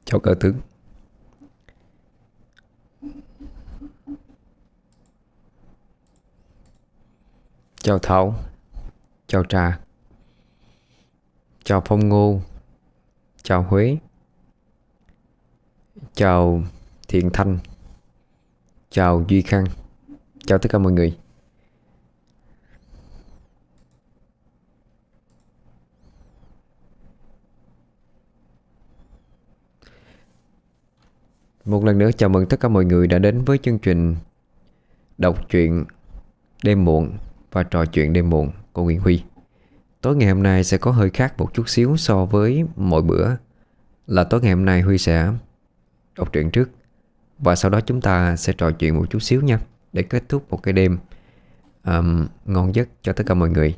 Chào cờ tướng. Chào Thảo. Chào Trà. Chào Phong Ngô. Chào Huế. Chào Thiện Thanh. Chào Duy Khang. Chào tất cả mọi người. Một lần nữa chào mừng tất cả mọi người đã đến với chương trình đọc truyện đêm muộn và trò chuyện đêm muộn của Nguyễn Huy. Tối ngày hôm nay sẽ có hơi khác một chút xíu so với mỗi bữa. Là tối ngày hôm nay Huy sẽ đọc truyện trước, và sau đó chúng ta sẽ trò chuyện một chút xíu nha, để kết thúc một cái đêm ngon giấc cho tất cả mọi người.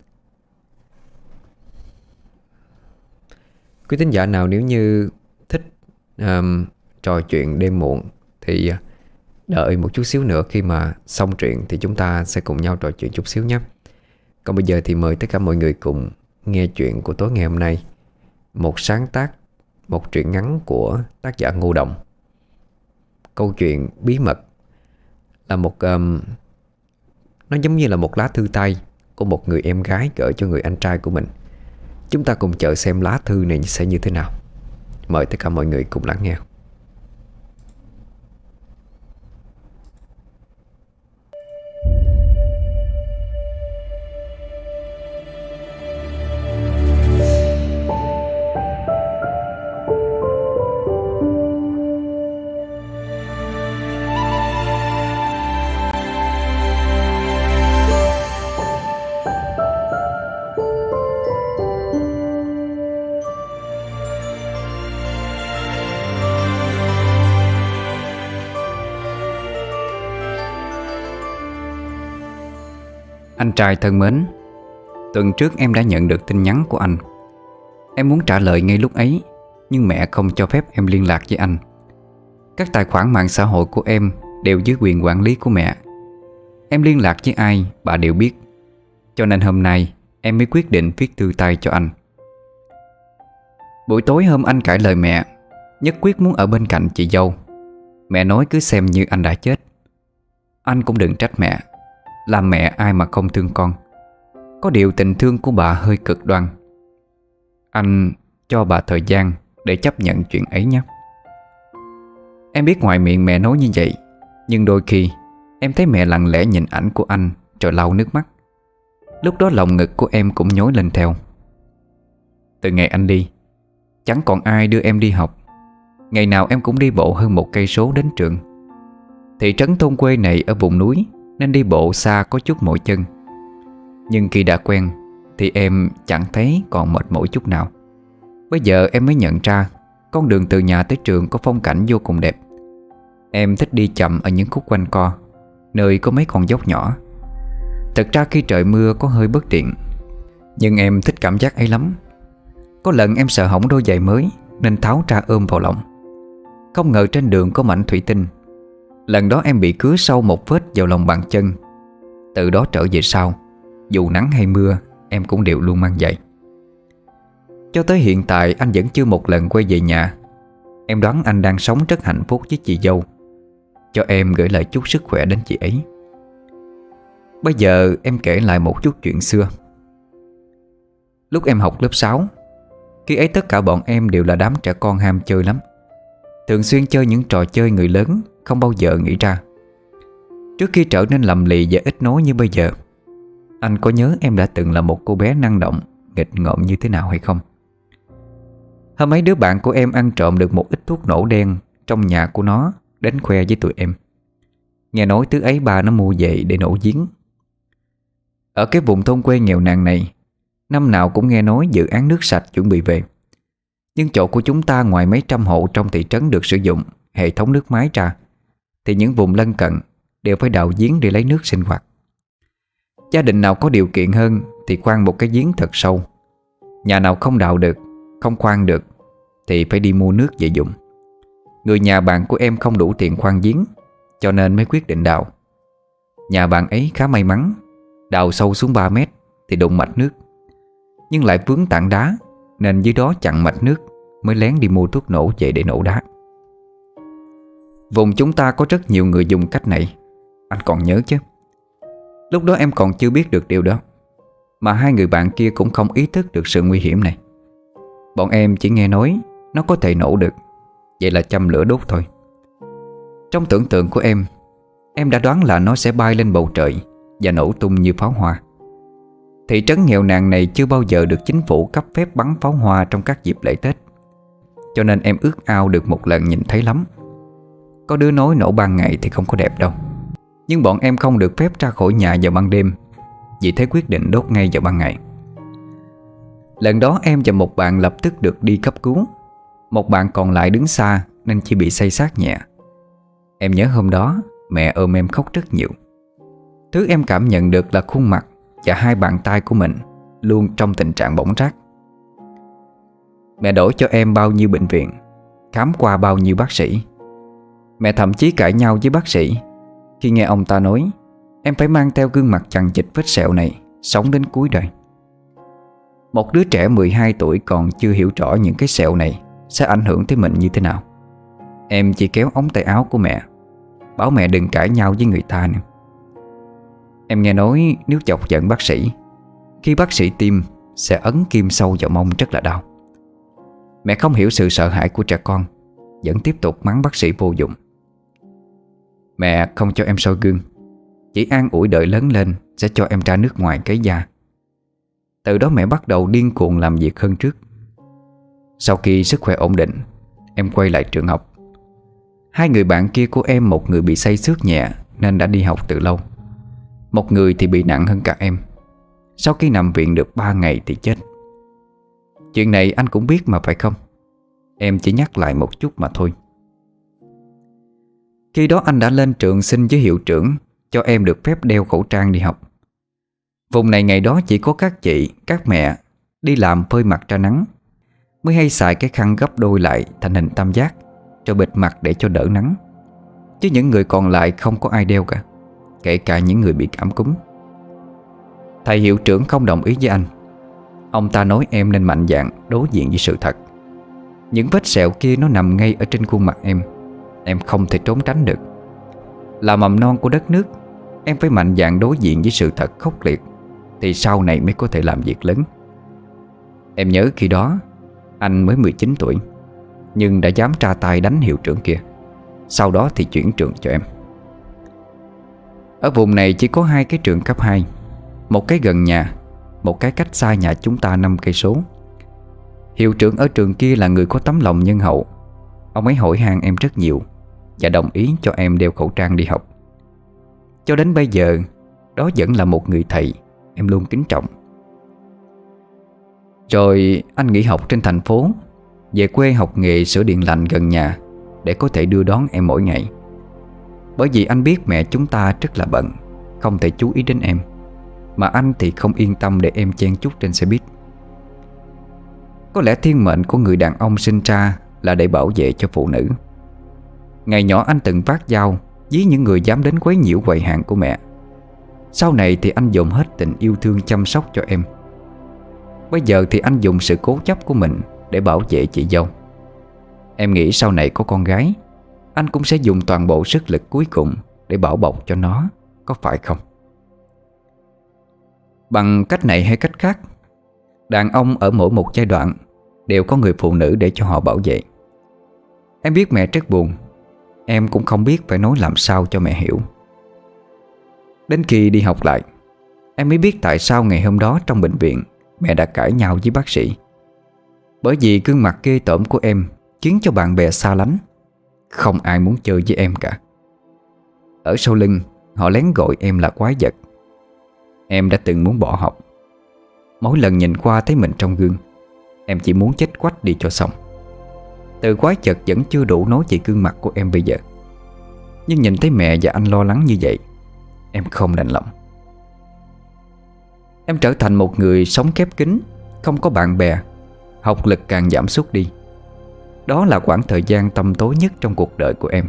Quý thính giả nào nếu như thích trò chuyện đêm muộn thì đợi một chút xíu nữa, khi mà xong truyện thì chúng ta sẽ cùng nhau trò chuyện chút xíu nhé. Còn bây giờ thì mời tất cả mọi người cùng nghe chuyện của tối ngày hôm nay. Một sáng tác, một truyện ngắn của tác giả Ngô Đồng. Câu chuyện bí mật là một nó giống như là một lá thư tay của một người em gái gửi cho người anh trai của mình. Chúng ta cùng chờ xem lá thư này sẽ như thế nào. Mời tất cả mọi người cùng lắng nghe. Anh trai thân mến, tuần trước em đã nhận được tin nhắn của anh. Em muốn trả lời ngay lúc ấy, nhưng mẹ không cho phép em liên lạc với anh. Các tài khoản mạng xã hội của em đều dưới quyền quản lý của mẹ. Em liên lạc với ai bà đều biết. Cho nên hôm nay em mới quyết định viết thư tay cho anh. Buổi tối hôm anh cãi lời mẹ, nhất quyết muốn ở bên cạnh chị dâu. Mẹ nói cứ xem như anh đã chết. Anh cũng đừng trách mẹ, làm mẹ ai mà không thương con. Có điều tình thương của bà hơi cực đoan. Anh cho bà thời gian để chấp nhận chuyện ấy nhé. Em biết ngoài miệng mẹ nói như vậy, nhưng đôi khi em thấy mẹ lặng lẽ nhìn ảnh của anh rồi lau nước mắt. Lúc đó lòng ngực của em cũng nhói lên theo. Từ ngày anh đi, chẳng còn ai đưa em đi học. Ngày nào em cũng đi bộ hơn 1 cây số đến trường. Thị trấn thôn quê này ở vùng núi nên đi bộ xa có chút mỏi chân. Nhưng khi đã quen thì em chẳng thấy còn mệt mỏi chút nào. Bây giờ em mới nhận ra con đường từ nhà tới trường có phong cảnh vô cùng đẹp. Em thích đi chậm ở những khúc quanh co, nơi có mấy con dốc nhỏ. Thật ra khi trời mưa có hơi bất tiện, nhưng em thích cảm giác ấy lắm. Có lần em sợ hỏng đôi giày mới nên tháo ra ôm vào lòng. Không ngờ trên đường có mảnh thủy tinh. Lần đó em bị cứa sâu một vết vào lòng bàn chân. Từ đó trở về sau, dù nắng hay mưa, em cũng đều luôn mang giày. Cho tới hiện tại anh vẫn chưa một lần quay về nhà. Em đoán anh đang sống rất hạnh phúc với chị dâu. Cho em gửi lời chúc sức khỏe đến chị ấy. Bây giờ em kể lại một chút chuyện xưa. Lúc em học lớp 6, khi ấy tất cả bọn em đều là đám trẻ con ham chơi lắm. Thường xuyên chơi những trò chơi người lớn không bao giờ nghĩ ra. Trước khi trở nên lầm lì và ít nói như bây giờ, anh có nhớ em đã từng là một cô bé năng động, nghịch ngợm như thế nào hay không? Hôm ấy đứa bạn của em ăn trộm được một ít thuốc nổ đen trong nhà của nó, đến khoe với tụi em. Nghe nói thứ ấy bà nó mua về để nổ giếng. Ở cái vùng thôn quê nghèo nàn này, năm nào cũng nghe nói dự án nước sạch chuẩn bị về. Nhưng chỗ của chúng ta ngoài mấy trăm hộ trong thị trấn được sử dụng hệ thống nước máy ra, thì những vùng lân cận đều phải đào giếng để lấy nước sinh hoạt. Gia đình nào có điều kiện hơn thì khoan một cái giếng thật sâu. Nhà nào không đào được, không khoan được thì phải đi mua nước về dùng. Người nhà bạn của em không đủ tiền khoan giếng, cho nên mới quyết định đào. Nhà bạn ấy khá may mắn, đào sâu xuống 3 mét thì đụng mạch nước, nhưng lại vướng tảng đá nên dưới đó chặn mạch nước, mới lén đi mua thuốc nổ về để nổ đá. Vùng chúng ta có rất nhiều người dùng cách này, anh còn nhớ chứ? Lúc đó em còn chưa biết được điều đó, mà hai người bạn kia cũng không ý thức được sự nguy hiểm này. Bọn em chỉ nghe nói nó có thể nổ được, vậy là châm lửa đốt thôi. Trong tưởng tượng của em đã đoán là nó sẽ bay lên bầu trời và nổ tung như pháo hoa. Thị trấn nghèo nàn này chưa bao giờ được chính phủ cấp phép bắn pháo hoa trong các dịp lễ Tết, cho nên em ước ao được một lần nhìn thấy lắm. Có đứa nói nổ ban ngày thì không có đẹp đâu, nhưng bọn em không được phép ra khỏi nhà vào ban đêm, vì thế quyết định đốt ngay vào ban ngày. Lần đó em và một bạn lập tức được đi cấp cứu. Một bạn còn lại đứng xa nên chỉ bị xây xát nhẹ. Em nhớ hôm đó mẹ ôm em khóc rất nhiều. Thứ em cảm nhận được là khuôn mặt và hai bàn tay của mình luôn trong tình trạng bỏng rát. Mẹ đổi cho em bao nhiêu bệnh viện, khám qua bao nhiêu bác sĩ. Mẹ thậm chí cãi nhau với bác sĩ khi nghe ông ta nói em phải mang theo gương mặt chằng chịt vết sẹo này sống đến cuối đời. Một đứa trẻ 12 tuổi còn chưa hiểu rõ những cái sẹo này sẽ ảnh hưởng tới mình như thế nào. Em chỉ kéo ống tay áo của mẹ, bảo mẹ đừng cãi nhau với người ta nữa. Em nghe nói nếu chọc giận bác sĩ, khi bác sĩ tiêm sẽ ấn kim sâu vào mông rất là đau. Mẹ không hiểu sự sợ hãi của trẻ con, vẫn tiếp tục mắng bác sĩ vô dụng. Mẹ không cho em soi gương, chỉ an ủi đợi lớn lên sẽ cho em ra nước ngoài cấy da. Từ đó mẹ bắt đầu điên cuồng làm việc hơn trước. Sau khi sức khỏe ổn định, em quay lại trường học. Hai người bạn kia của em, một người bị xây xước nhẹ nên đã đi học từ lâu, một người thì bị nặng hơn cả em. Sau khi nằm viện được 3 ngày thì chết. Chuyện này anh cũng biết mà phải không? Em chỉ nhắc lại một chút mà thôi. Khi đó anh đã lên trường xin với hiệu trưởng cho em được phép đeo khẩu trang đi học. Vùng này ngày đó chỉ có các chị, các mẹ đi làm phơi mặt ra nắng mới hay xài cái khăn gấp đôi lại thành hình tam giác rồi bịt mặt để cho đỡ nắng. Chứ những người còn lại không có ai đeo cả, kể cả những người bị cảm cúm. Thầy hiệu trưởng không đồng ý với anh. Ông ta nói em nên mạnh dạn đối diện với sự thật. Những vết sẹo kia nó nằm ngay ở trên khuôn mặt em không thể trốn tránh được. Là mầm non của đất nước, em phải mạnh dạn đối diện với sự thật khốc liệt, thì sau này mới có thể làm việc lớn. Em nhớ khi đó anh mới 19 tuổi, nhưng đã dám tra tay đánh hiệu trưởng kia. Sau đó thì chuyển trường cho em. Ở vùng này chỉ có 2 cái trường cấp 2, một cái gần nhà, một cái cách xa nhà chúng ta 5 cây số. Hiệu trưởng ở trường kia là người có tấm lòng nhân hậu. Ông ấy hỏi han em rất nhiều và đồng ý cho em đeo khẩu trang đi học. Cho đến bây giờ, đó vẫn là một người thầy em luôn kính trọng. Rồi anh nghỉ học trên thành phố, về quê học nghề sửa điện lạnh gần nhà để có thể đưa đón em mỗi ngày. Bởi vì anh biết mẹ chúng ta rất là bận, không thể chú ý đến em, mà anh thì không yên tâm để em chen chúc trên xe buýt. Có lẽ thiên mệnh của người đàn ông sinh ra là để bảo vệ cho phụ nữ. Ngày nhỏ anh từng vác dao dí những người dám đến quấy nhiễu quầy hàng của mẹ. Sau này thì anh dồn hết tình yêu thương chăm sóc cho em. Bây giờ thì anh dùng sự cố chấp của mình để bảo vệ chị dâu. Em nghĩ sau này có con gái, anh cũng sẽ dùng toàn bộ sức lực cuối cùng để bảo bọc cho nó, có phải không? Bằng cách này hay cách khác, đàn ông ở mỗi một giai đoạn đều có người phụ nữ để cho họ bảo vệ. Em biết mẹ rất buồn, em cũng không biết phải nói làm sao cho mẹ hiểu. Đến khi đi học lại, em mới biết tại sao ngày hôm đó trong bệnh viện mẹ đã cãi nhau với bác sĩ. Bởi vì gương mặt ghê tởm của em khiến cho bạn bè xa lánh, không ai muốn chơi với em cả. Ở sau lưng họ lén gọi em là quái vật. Em đã từng muốn bỏ học. Mỗi lần nhìn qua thấy mình trong gương, em chỉ muốn chết quách đi cho xong. Từ quái vật vẫn chưa đủ nói về gương mặt của em bây giờ. Nhưng nhìn thấy mẹ và anh lo lắng như vậy, em không đành lòng. Em trở thành một người sống khép kín, không có bạn bè, học lực càng giảm sút đi. Đó là khoảng thời gian tăm tối nhất trong cuộc đời của em.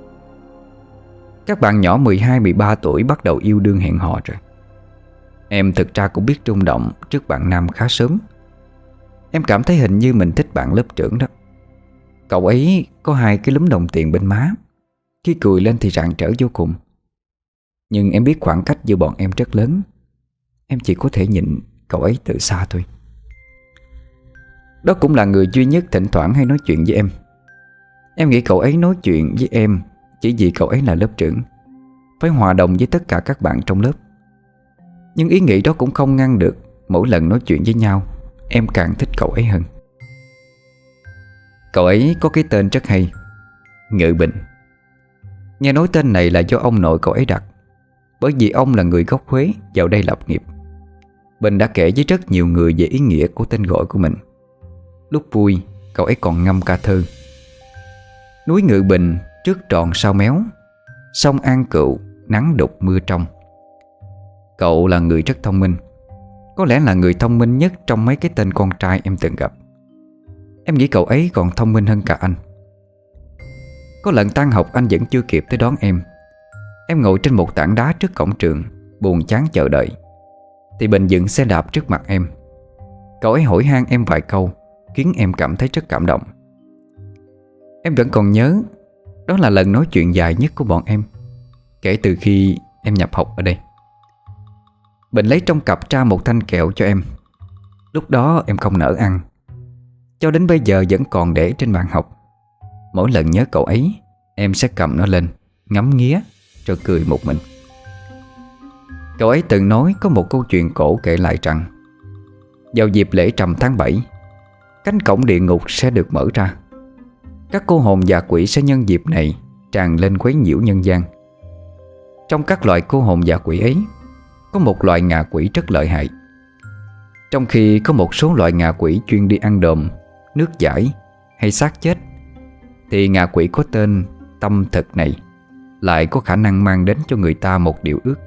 Các bạn nhỏ 12-13 tuổi bắt đầu yêu đương hẹn hò rồi. Em thực ra cũng biết rung động trước bạn nam khá sớm. Em cảm thấy hình như mình thích bạn lớp trưởng đó. Cậu ấy có hai cái lúm đồng tiền bên má, khi cười lên thì rạng rỡ vô cùng. Nhưng em biết khoảng cách giữa bọn em rất lớn. Em chỉ có thể nhìn cậu ấy từ xa thôi. Đó cũng là người duy nhất thỉnh thoảng hay nói chuyện với em. Em nghĩ cậu ấy nói chuyện với em chỉ vì cậu ấy là lớp trưởng, phải hòa đồng với tất cả các bạn trong lớp. Nhưng ý nghĩ đó cũng không ngăn được mỗi lần nói chuyện với nhau em càng thích cậu ấy hơn. Cậu ấy có cái tên rất hay, Ngự Bình. Nghe nói tên này là do ông nội cậu ấy đặt, bởi vì ông là người gốc Huế vào đây lập nghiệp. Bình đã kể với rất nhiều người về ý nghĩa của tên gọi của mình. Lúc vui, cậu ấy còn ngâm ca thơ: núi Ngự Bình trước tròn sao méo, sông An Cựu nắng đục mưa trong. Cậu là người rất thông minh, có lẽ là người thông minh nhất trong mấy cái tên con trai em từng gặp. Em nghĩ cậu ấy còn thông minh hơn cả anh. Có lần tan học anh vẫn chưa kịp tới đón em. Em ngồi trên một tảng đá trước cổng trường, buồn chán chờ đợi, thì Bình dựng xe đạp trước mặt em. Cậu ấy hỏi han em vài câu, khiến em cảm thấy rất cảm động. Em vẫn còn nhớ, đó là lần nói chuyện dài nhất của bọn em kể từ khi em nhập học ở đây. Bình lấy trong cặp ra một thanh kẹo cho em. Lúc đó em không nỡ ăn, cho đến bây giờ vẫn còn để trên bàn học. Mỗi lần nhớ cậu ấy, em sẽ cầm nó lên, ngắm nghía rồi cười một mình. Cậu ấy từng nói có một câu chuyện cổ kể lại rằng, vào dịp lễ rằm tháng 7, cánh cổng địa ngục sẽ được mở ra. Các cô hồn và quỷ sẽ nhân dịp này tràn lên quấy nhiễu nhân gian. Trong các loại cô hồn và quỷ ấy, có một loại ngạ quỷ rất lợi hại. Trong khi có một số loại ngạ quỷ chuyên đi ăn đờm, nước giải hay xác chết, thì ngạ quỷ có tên Tâm Thực này lại có khả năng mang đến cho người ta một điều ước.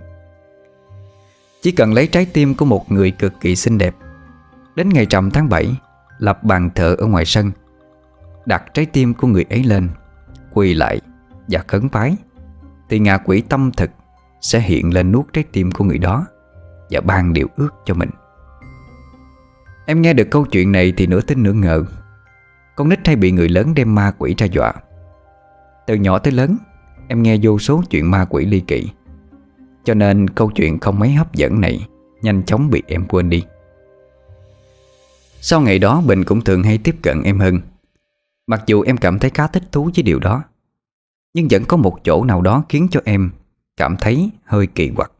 Chỉ cần lấy trái tim của một người cực kỳ xinh đẹp, đến ngày rằm tháng 7 lập bàn thờ ở ngoài sân, đặt trái tim của người ấy lên, quỳ lại và khấn vái, thì ngạ quỷ Tâm Thực sẽ hiện lên nuốt trái tim của người đó và ban điều ước cho mình. Em nghe được câu chuyện này thì nửa tin nửa ngờ. Con nít hay bị người lớn đem ma quỷ ra dọa. Từ nhỏ tới lớn, em nghe vô số chuyện ma quỷ ly kỳ, cho nên câu chuyện không mấy hấp dẫn này nhanh chóng bị em quên đi. Sau ngày đó, Bình cũng thường hay tiếp cận em hơn. Mặc dù em cảm thấy khá thích thú với điều đó, nhưng vẫn có một chỗ nào đó khiến cho em cảm thấy hơi kỳ quặc.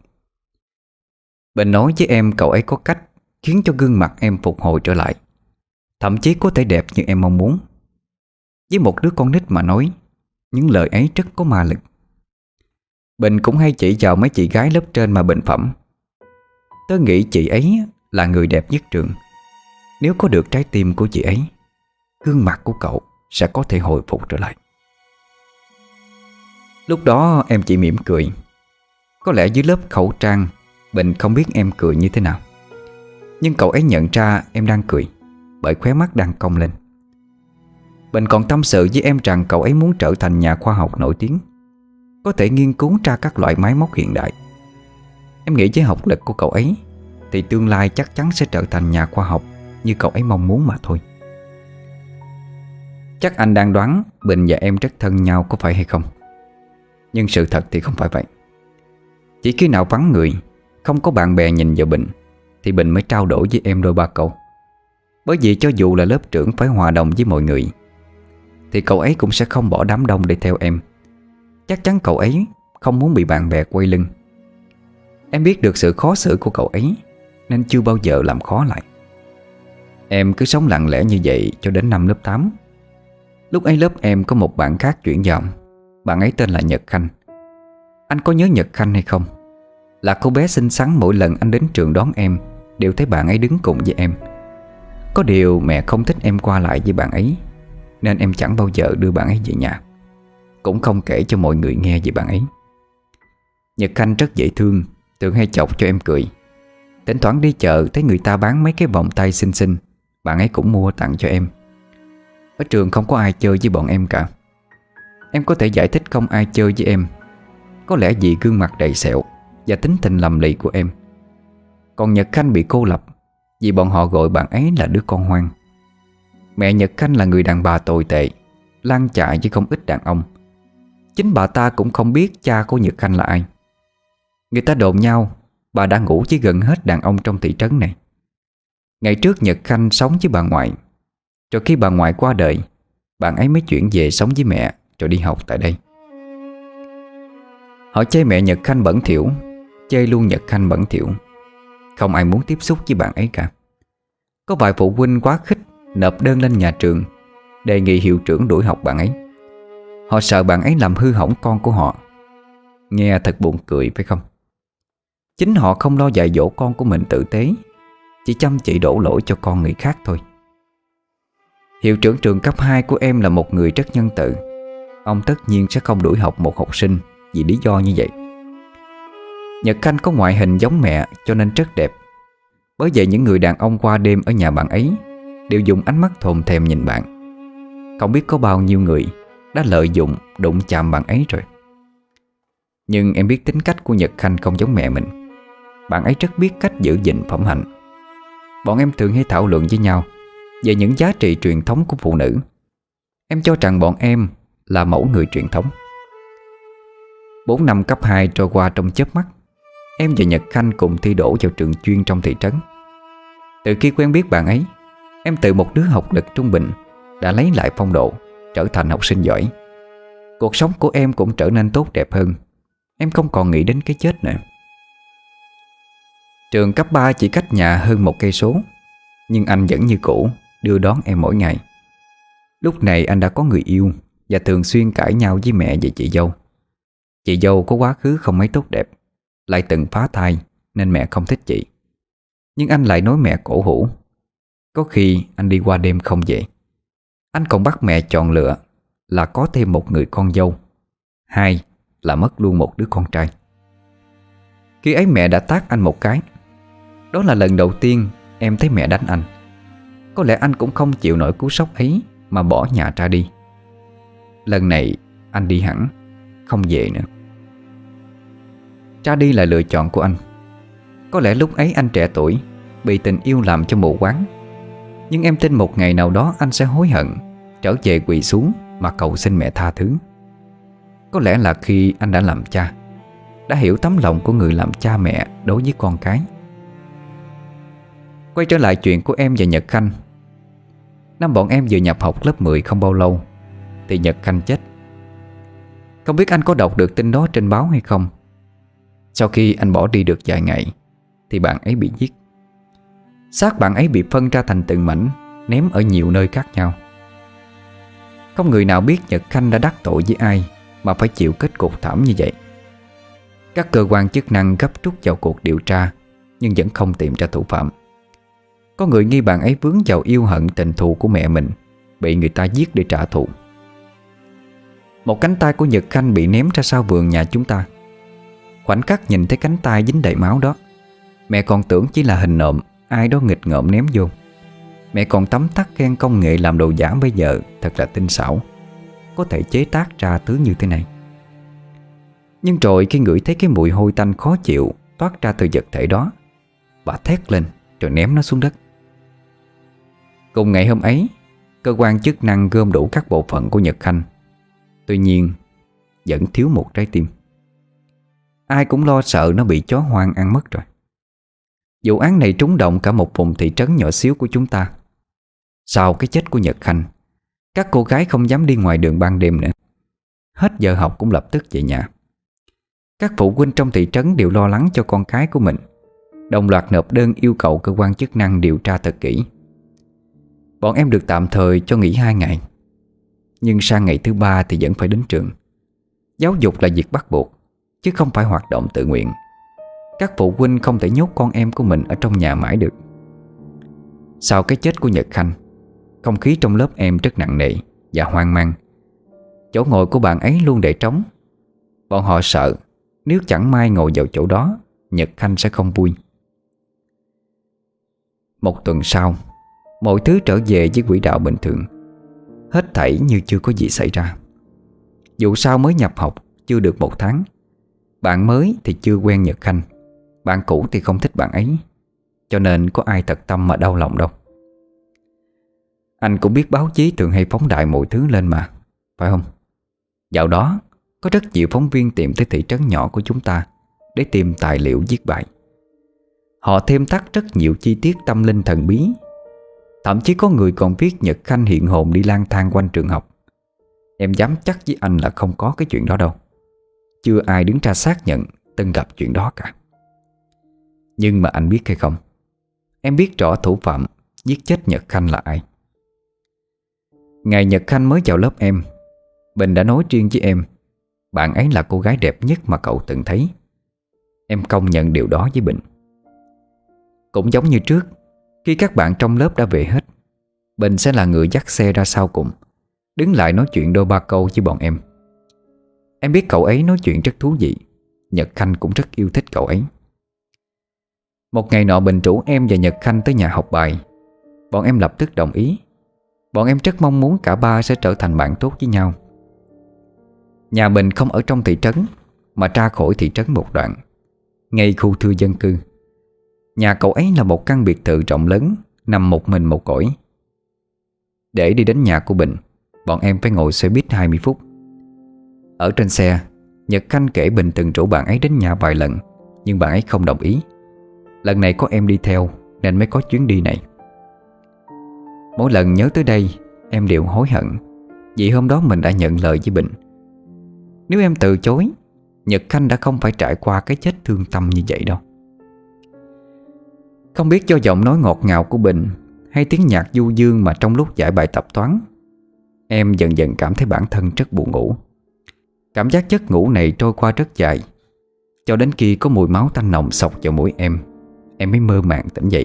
Bình nói với em cậu ấy có cách khiến cho gương mặt em phục hồi trở lại, thậm chí có thể đẹp như em mong muốn. Với một đứa con nít mà nói, những lời ấy rất có ma lực. Bình cũng hay chỉ vào mấy chị gái lớp trên mà bình phẩm: tớ nghĩ chị ấy là người đẹp nhất trường. Nếu có được trái tim của chị ấy, gương mặt của cậu sẽ có thể hồi phục trở lại. Lúc đó em chỉ mỉm cười. Có lẽ dưới lớp khẩu trang, Bình không biết em cười như thế nào, nhưng cậu ấy nhận ra em đang cười, bởi khóe mắt đang cong lên. Bình còn tâm sự với em rằng cậu ấy muốn trở thành nhà khoa học nổi tiếng, có thể nghiên cứu ra các loại máy móc hiện đại. Em nghĩ với học lực của cậu ấy thì tương lai chắc chắn sẽ trở thành nhà khoa học như cậu ấy mong muốn mà thôi. Chắc anh đang đoán Bình và em rất thân nhau có phải hay không? Nhưng sự thật thì không phải vậy. Chỉ khi nào vắng người, không có bạn bè nhìn vào Bình, thì Bình mới trao đổi với em đôi ba câu. Bởi vì cho dù là lớp trưởng phải hòa đồng với mọi người, thì cậu ấy cũng sẽ không bỏ đám đông để theo em. Chắc chắn cậu ấy không muốn bị bạn bè quay lưng. Em biết được sự khó xử của cậu ấy, nên chưa bao giờ làm khó lại. Em cứ sống lặng lẽ như vậy cho đến năm lớp 8. Lúc ấy lớp em có một bạn khác chuyển vào. Bạn ấy tên là Nhật Khanh. Anh có nhớ Nhật Khanh hay không? Là cô bé xinh xắn mỗi lần anh đến trường đón em đều thấy bạn ấy đứng cùng với em. Có điều mẹ không thích em qua lại với bạn ấy, nên em chẳng bao giờ đưa bạn ấy về nhà, cũng không kể cho mọi người nghe về bạn ấy. Nhật Khanh rất dễ thương, thường hay chọc cho em cười. Thỉnh thoảng đi chợ thấy người ta bán mấy cái vòng tay xinh xinh, bạn ấy cũng mua tặng cho em. Ở trường không có ai chơi với bọn em cả. Em có thể giải thích không ai chơi với em, có lẽ vì gương mặt đầy sẹo và tính tình lầm lì của em. Còn Nhật Khanh bị cô lập vì bọn họ gọi bạn ấy là đứa con hoang, Mẹ Nhật Khanh là người đàn bà tồi tệ, lang chạy với không ít đàn ông. Chính bà ta cũng không biết cha của Nhật Khanh là ai. Người ta đồn nhau bà đã ngủ với gần hết đàn ông trong thị trấn này. Ngày trước Nhật Khanh sống với bà ngoại, rồi khi bà ngoại qua đời, bạn ấy mới chuyển về sống với mẹ, rồi đi học tại đây. Họ chê mẹ Nhật Khanh bẩn thỉu, chê luôn Nhật Khanh bẩn thỉu. Không ai muốn tiếp xúc với bạn ấy cả. Có vài phụ huynh quá khích nộp đơn lên nhà trường đề nghị hiệu trưởng đuổi học bạn ấy. Họ sợ bạn ấy làm hư hỏng con của họ. Nghe thật buồn cười phải không? Chính họ không lo dạy dỗ con của mình tử tế, chỉ chăm chỉ đổ lỗi cho con người khác thôi. Hiệu trưởng trường cấp 2 của em là một người rất nhân từ. Ông tất nhiên sẽ không đuổi học một học sinh vì lý do như vậy. Nhật Khanh có ngoại hình giống mẹ cho nên rất đẹp. Bởi vậy những người đàn ông qua đêm ở nhà bạn ấy đều dùng ánh mắt thồn thèm nhìn bạn. Không biết có bao nhiêu người đã lợi dụng đụng chạm bạn ấy rồi. Nhưng em biết tính cách của Nhật Khanh không giống mẹ mình. Bạn ấy rất biết cách giữ gìn phẩm hạnh. Bọn em thường hay thảo luận với nhau về những giá trị truyền thống của phụ nữ. Em cho rằng bọn em là mẫu người truyền thống. 4 năm cấp 2 trôi qua trong chớp mắt. Em và Nhật Khanh cùng thi đỗ vào trường chuyên trong thị trấn. Từ khi quen biết bạn ấy, em từ một đứa học lực trung bình đã lấy lại phong độ, trở thành học sinh giỏi. Cuộc sống của em cũng trở nên tốt đẹp hơn. Em không còn nghĩ đến cái chết nữa. Trường cấp 3 chỉ cách nhà hơn 1 cây số, nhưng anh vẫn như cũ đưa đón em mỗi ngày. Lúc này anh đã có người yêu và thường xuyên cãi nhau với mẹ về chị dâu. Chị dâu có quá khứ không mấy tốt đẹp, lại từng phá thai nên mẹ không thích chị. Nhưng anh lại nói mẹ cổ hủ. Có khi anh đi qua đêm không về. Anh còn bắt mẹ chọn lựa là có thêm một người con dâu, hai là mất luôn một đứa con trai. Khi ấy mẹ đã tát anh một cái. Đó là lần đầu tiên em thấy mẹ đánh anh. Có lẽ anh cũng không chịu nổi cú sốc ấy mà bỏ nhà ra đi. Lần này anh đi hẳn, không về nữa. Ra đi là lựa chọn của anh. Có lẽ lúc ấy anh trẻ tuổi, bị tình yêu làm cho mù quáng. Nhưng em tin một ngày nào đó anh sẽ hối hận, trở về quỳ xuống mà cầu xin mẹ tha thứ. Có lẽ là khi anh đã làm cha, đã hiểu tấm lòng của người làm cha mẹ đối với con cái. Quay trở lại chuyện của em và Nhật Khanh. Năm bọn em vừa nhập học lớp 10 không bao lâu thì Nhật Khanh chết. Không biết anh có đọc được tin đó trên báo hay không. Sau khi anh bỏ đi được vài ngày thì bạn ấy bị giết. Xác bạn ấy bị phân ra thành từng mảnh, ném ở nhiều nơi khác nhau. Không người nào biết Nhật Khanh đã đắc tội với ai mà phải chịu kết cục thảm như vậy. Các cơ quan chức năng gấp rút vào cuộc điều tra, nhưng vẫn không tìm ra thủ phạm. Có người nghi bạn ấy vướng vào yêu hận tình thù của mẹ mình, bị người ta giết để trả thù. Một cánh tay của Nhật Khanh bị ném ra sau vườn nhà chúng ta. Khoảnh khắc nhìn thấy cánh tay dính đầy máu đó, mẹ còn tưởng chỉ là hình nộm ai đó nghịch ngợm ném vô. Mẹ còn tấm tắc khen công nghệ làm đồ giả bây giờ thật là tinh xảo, có thể chế tác ra thứ như thế này. Nhưng rồi khi ngửi thấy cái mùi hôi tanh khó chịu toát ra từ vật thể đó, bà thét lên rồi ném nó xuống đất. Cùng ngày hôm ấy, cơ quan chức năng gom đủ các bộ phận của Nhật Khanh. Tuy nhiên vẫn thiếu một trái tim. Ai cũng lo sợ nó bị chó hoang ăn mất rồi. Vụ án này trúng động cả một vùng thị trấn nhỏ xíu của chúng ta. Sau cái chết của Nhật Khanh, các cô gái không dám đi ngoài đường ban đêm nữa. Hết giờ học cũng lập tức về nhà. Các phụ huynh trong thị trấn đều lo lắng cho con cái của mình, đồng loạt nộp đơn yêu cầu cơ quan chức năng điều tra thật kỹ. Bọn em được tạm thời cho nghỉ 2 ngày. Nhưng sang ngày thứ 3 thì vẫn phải đến trường. Giáo dục là việc bắt buộc, chứ không phải hoạt động tự nguyện. Các phụ huynh không thể nhốt con em của mình ở trong nhà mãi được. Sau cái chết của Nhật Khanh, không khí trong lớp em rất nặng nề và hoang mang. Chỗ ngồi của bạn ấy luôn để trống. Bọn họ sợ nếu chẳng may ngồi vào chỗ đó, Nhật Khanh sẽ không vui. Một tuần sau, mọi thứ trở về với quỹ đạo bình thường. Hết thảy như chưa có gì xảy ra. Dù sao mới nhập học chưa được 1 tháng. Bạn mới thì chưa quen Nhật Khanh, bạn cũ thì không thích bạn ấy, cho nên có ai thật tâm mà đau lòng đâu. Anh cũng biết báo chí thường hay phóng đại mọi thứ lên mà, phải không? Dạo đó có rất nhiều phóng viên tìm tới thị trấn nhỏ của chúng ta để tìm tài liệu viết bài. Họ thêm thắt rất nhiều chi tiết tâm linh thần bí. Thậm chí có người còn viết Nhật Khanh hiện hồn đi lang thang quanh trường học. Em dám chắc với anh là không có cái chuyện đó đâu. Chưa ai đứng ra xác nhận từng gặp chuyện đó cả. Nhưng mà anh biết hay không, em biết rõ thủ phạm giết chết Nhật Khanh là ai. Ngày Nhật Khanh mới vào lớp em, Bình đã nói riêng với em bạn ấy là cô gái đẹp nhất mà cậu từng thấy. Em công nhận điều đó với Bình. Cũng giống như trước, khi các bạn trong lớp đã về hết, Bình sẽ là người dắt xe ra sau cùng, đứng lại nói chuyện đôi ba câu với bọn em. Em biết cậu ấy nói chuyện rất thú vị. Nhật Khanh cũng rất yêu thích cậu ấy. Một ngày nọ Bình rủ em và Nhật Khanh tới nhà học bài. Bọn em lập tức đồng ý. Bọn em rất mong muốn cả ba sẽ trở thành bạn tốt với nhau. Nhà Bình không ở trong thị trấn, mà ra khỏi thị trấn một đoạn, ngay khu thưa dân cư. Nhà cậu ấy là một căn biệt thự rộng lớn, nằm một mình một cõi. Để đi đến nhà của Bình, bọn em phải ngồi xe buýt 20 phút. Ở trên xe, Nhật Khanh kể Bình từng rủ bạn ấy đến nhà vài lần, nhưng bạn ấy không đồng ý. Lần này có em đi theo nên mới có chuyến đi này. Mỗi lần nhớ tới đây, em đều hối hận vì hôm đó mình đã nhận lời với Bình. Nếu em từ chối, Nhật Khanh đã không phải trải qua cái chết thương tâm như vậy đâu. Không biết do giọng nói ngọt ngào của Bình hay tiếng nhạc du dương mà trong lúc giải bài tập toán, em dần dần cảm thấy bản thân rất buồn ngủ. Cảm giác giấc ngủ này trôi qua rất dài, cho đến khi có mùi máu tanh nồng xộc vào mũi em mới mơ màng tỉnh dậy.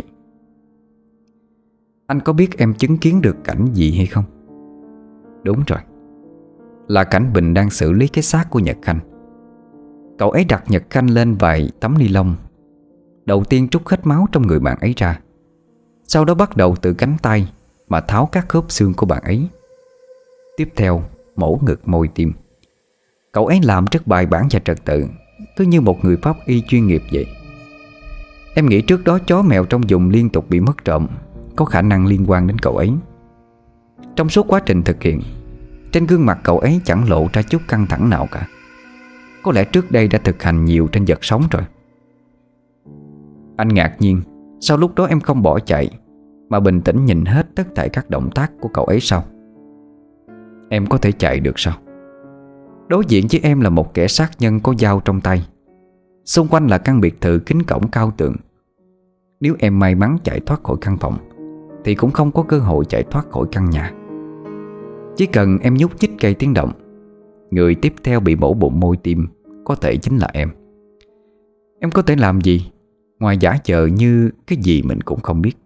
Anh có biết em chứng kiến được cảnh gì hay không? Đúng rồi, là cảnh Bình đang xử lý cái xác của Nhật Khanh. Cậu ấy đặt Nhật Khanh lên vài tấm ni lông. Đầu tiên trút hết máu trong người bạn ấy ra, sau đó bắt đầu từ cánh tay mà tháo các khớp xương của bạn ấy. Tiếp theo mổ ngực môi tim. Cậu ấy làm rất bài bản và trật tự, cứ như một người pháp y chuyên nghiệp vậy. Em nghĩ trước đó chó mèo trong vùng liên tục bị mất trộm có khả năng liên quan đến cậu ấy. Trong suốt quá trình thực hiện, trên gương mặt cậu ấy chẳng lộ ra chút căng thẳng nào cả. Có lẽ trước đây đã thực hành nhiều trên vật sống rồi. Anh ngạc nhiên, sau lúc đó em không bỏ chạy mà bình tĩnh nhìn hết tất thảy các động tác của cậu ấy sao? Em có thể chạy được sao? Đối diện với em là một kẻ sát nhân có dao trong tay. Xung quanh là căn biệt thự kính cổng cao tường. Nếu em may mắn chạy thoát khỏi căn phòng thì cũng không có cơ hội chạy thoát khỏi căn nhà. Chỉ cần em nhúc nhích gây tiếng động, người tiếp theo bị mổ bụng môi tim có thể chính là em. Em có thể làm gì ngoài giả vờ như cái gì mình cũng không biết.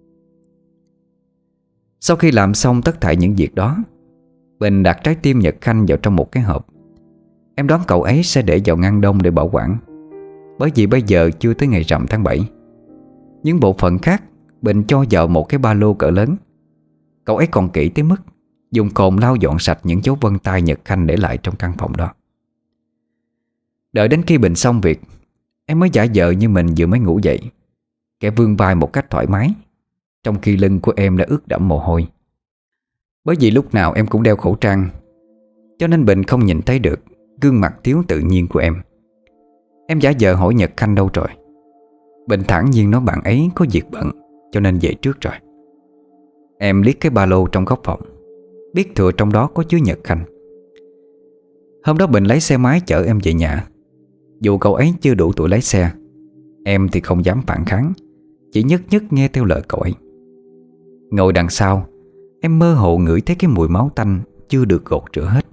Sau khi làm xong tất thảy những việc đó, Bình đặt trái tim Nhật Khanh vào trong một cái hộp. Em đoán cậu ấy sẽ để vào ngăn đông để bảo quản, bởi vì bây giờ chưa tới ngày rằm tháng 7. Những bộ phận khác Bình cho vào một cái ba lô cỡ lớn. Cậu ấy còn kỹ tới mức dùng cồn lau dọn sạch những dấu vân tay Nhật Khanh để lại trong căn phòng đó. Đợi đến khi Bình xong việc, em mới giả vờ như mình vừa mới ngủ dậy, kẻ vươn vai một cách thoải mái, trong khi lưng của em đã ướt đẫm mồ hôi. Bởi vì lúc nào em cũng đeo khẩu trang, cho nên Bình không nhìn thấy được gương mặt thiếu tự nhiên của em. Em giả vờ hỏi Nhật Khanh đâu rồi. Bình thản nhiên nói bạn ấy có việc bận cho nên về trước rồi. Em liếc cái ba lô trong góc phòng, biết thừa trong đó có chứa Nhật Khanh. Hôm đó Bình lấy xe máy chở em về nhà. Dù cậu ấy chưa đủ tuổi lái xe, em thì không dám phản kháng, chỉ nhất nhất nghe theo lời cậu ấy. Ngồi đằng sau, em mơ hồ ngửi thấy cái mùi máu tanh chưa được gột rửa hết.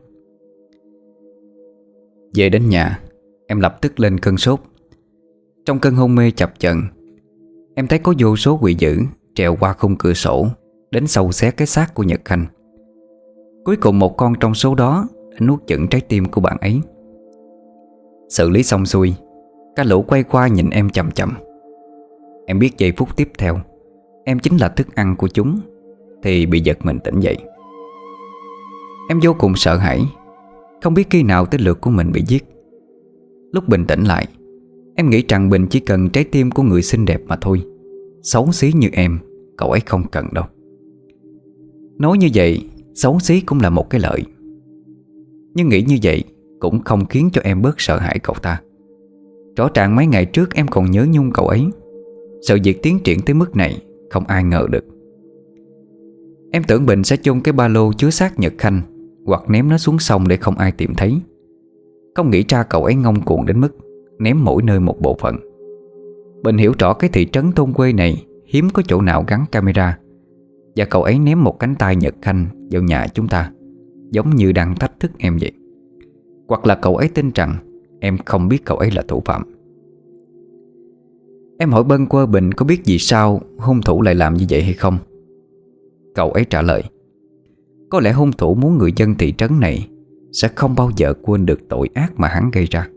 Về đến nhà, em lập tức lên cơn sốt. Trong cơn hôn mê chập chờn, em thấy có vô số quỷ dữ trèo qua khung cửa sổ đến xâu xé cái xác của Nhật Khanh. Cuối cùng một con trong số đó đã nuốt chửng trái tim của bạn ấy. Xử lý xong xuôi, cả lũ quay qua nhìn em chằm chằm. Em biết giây phút tiếp theo em chính là thức ăn của chúng thì bị giật mình tỉnh dậy. Em vô cùng sợ hãi, không biết khi nào tới lượt của mình bị giết. Lúc bình tĩnh lại, em nghĩ rằng Bình chỉ cần trái tim của người xinh đẹp mà thôi. Xấu xí như em, cậu ấy không cần đâu. Nói như vậy xấu xí cũng là một cái lợi. Nhưng nghĩ như vậy cũng không khiến cho em bớt sợ hãi cậu ta. Rõ ràng mấy ngày trước em còn nhớ nhung cậu ấy. Sự việc tiến triển tới mức này không ai ngờ được. Em tưởng Bình sẽ chôn cái ba lô chứa xác Nhật Khanh hoặc ném nó xuống sông để không ai tìm thấy. Không nghĩ ra cậu ấy ngông cuồng đến mức ném mỗi nơi một bộ phận. Bình hiểu rõ cái thị trấn thôn quê này hiếm có chỗ nào gắn camera, và cậu ấy ném một cánh tay Nhật Khanh vào nhà chúng ta, giống như đang thách thức em vậy. Hoặc là cậu ấy tin rằng em không biết cậu ấy là thủ phạm. Em hỏi bâng quơ Bình có biết vì sao hung thủ lại làm như vậy hay không. Cậu ấy trả lời, có lẽ hung thủ muốn người dân thị trấn này sẽ không bao giờ quên được tội ác mà hắn gây ra.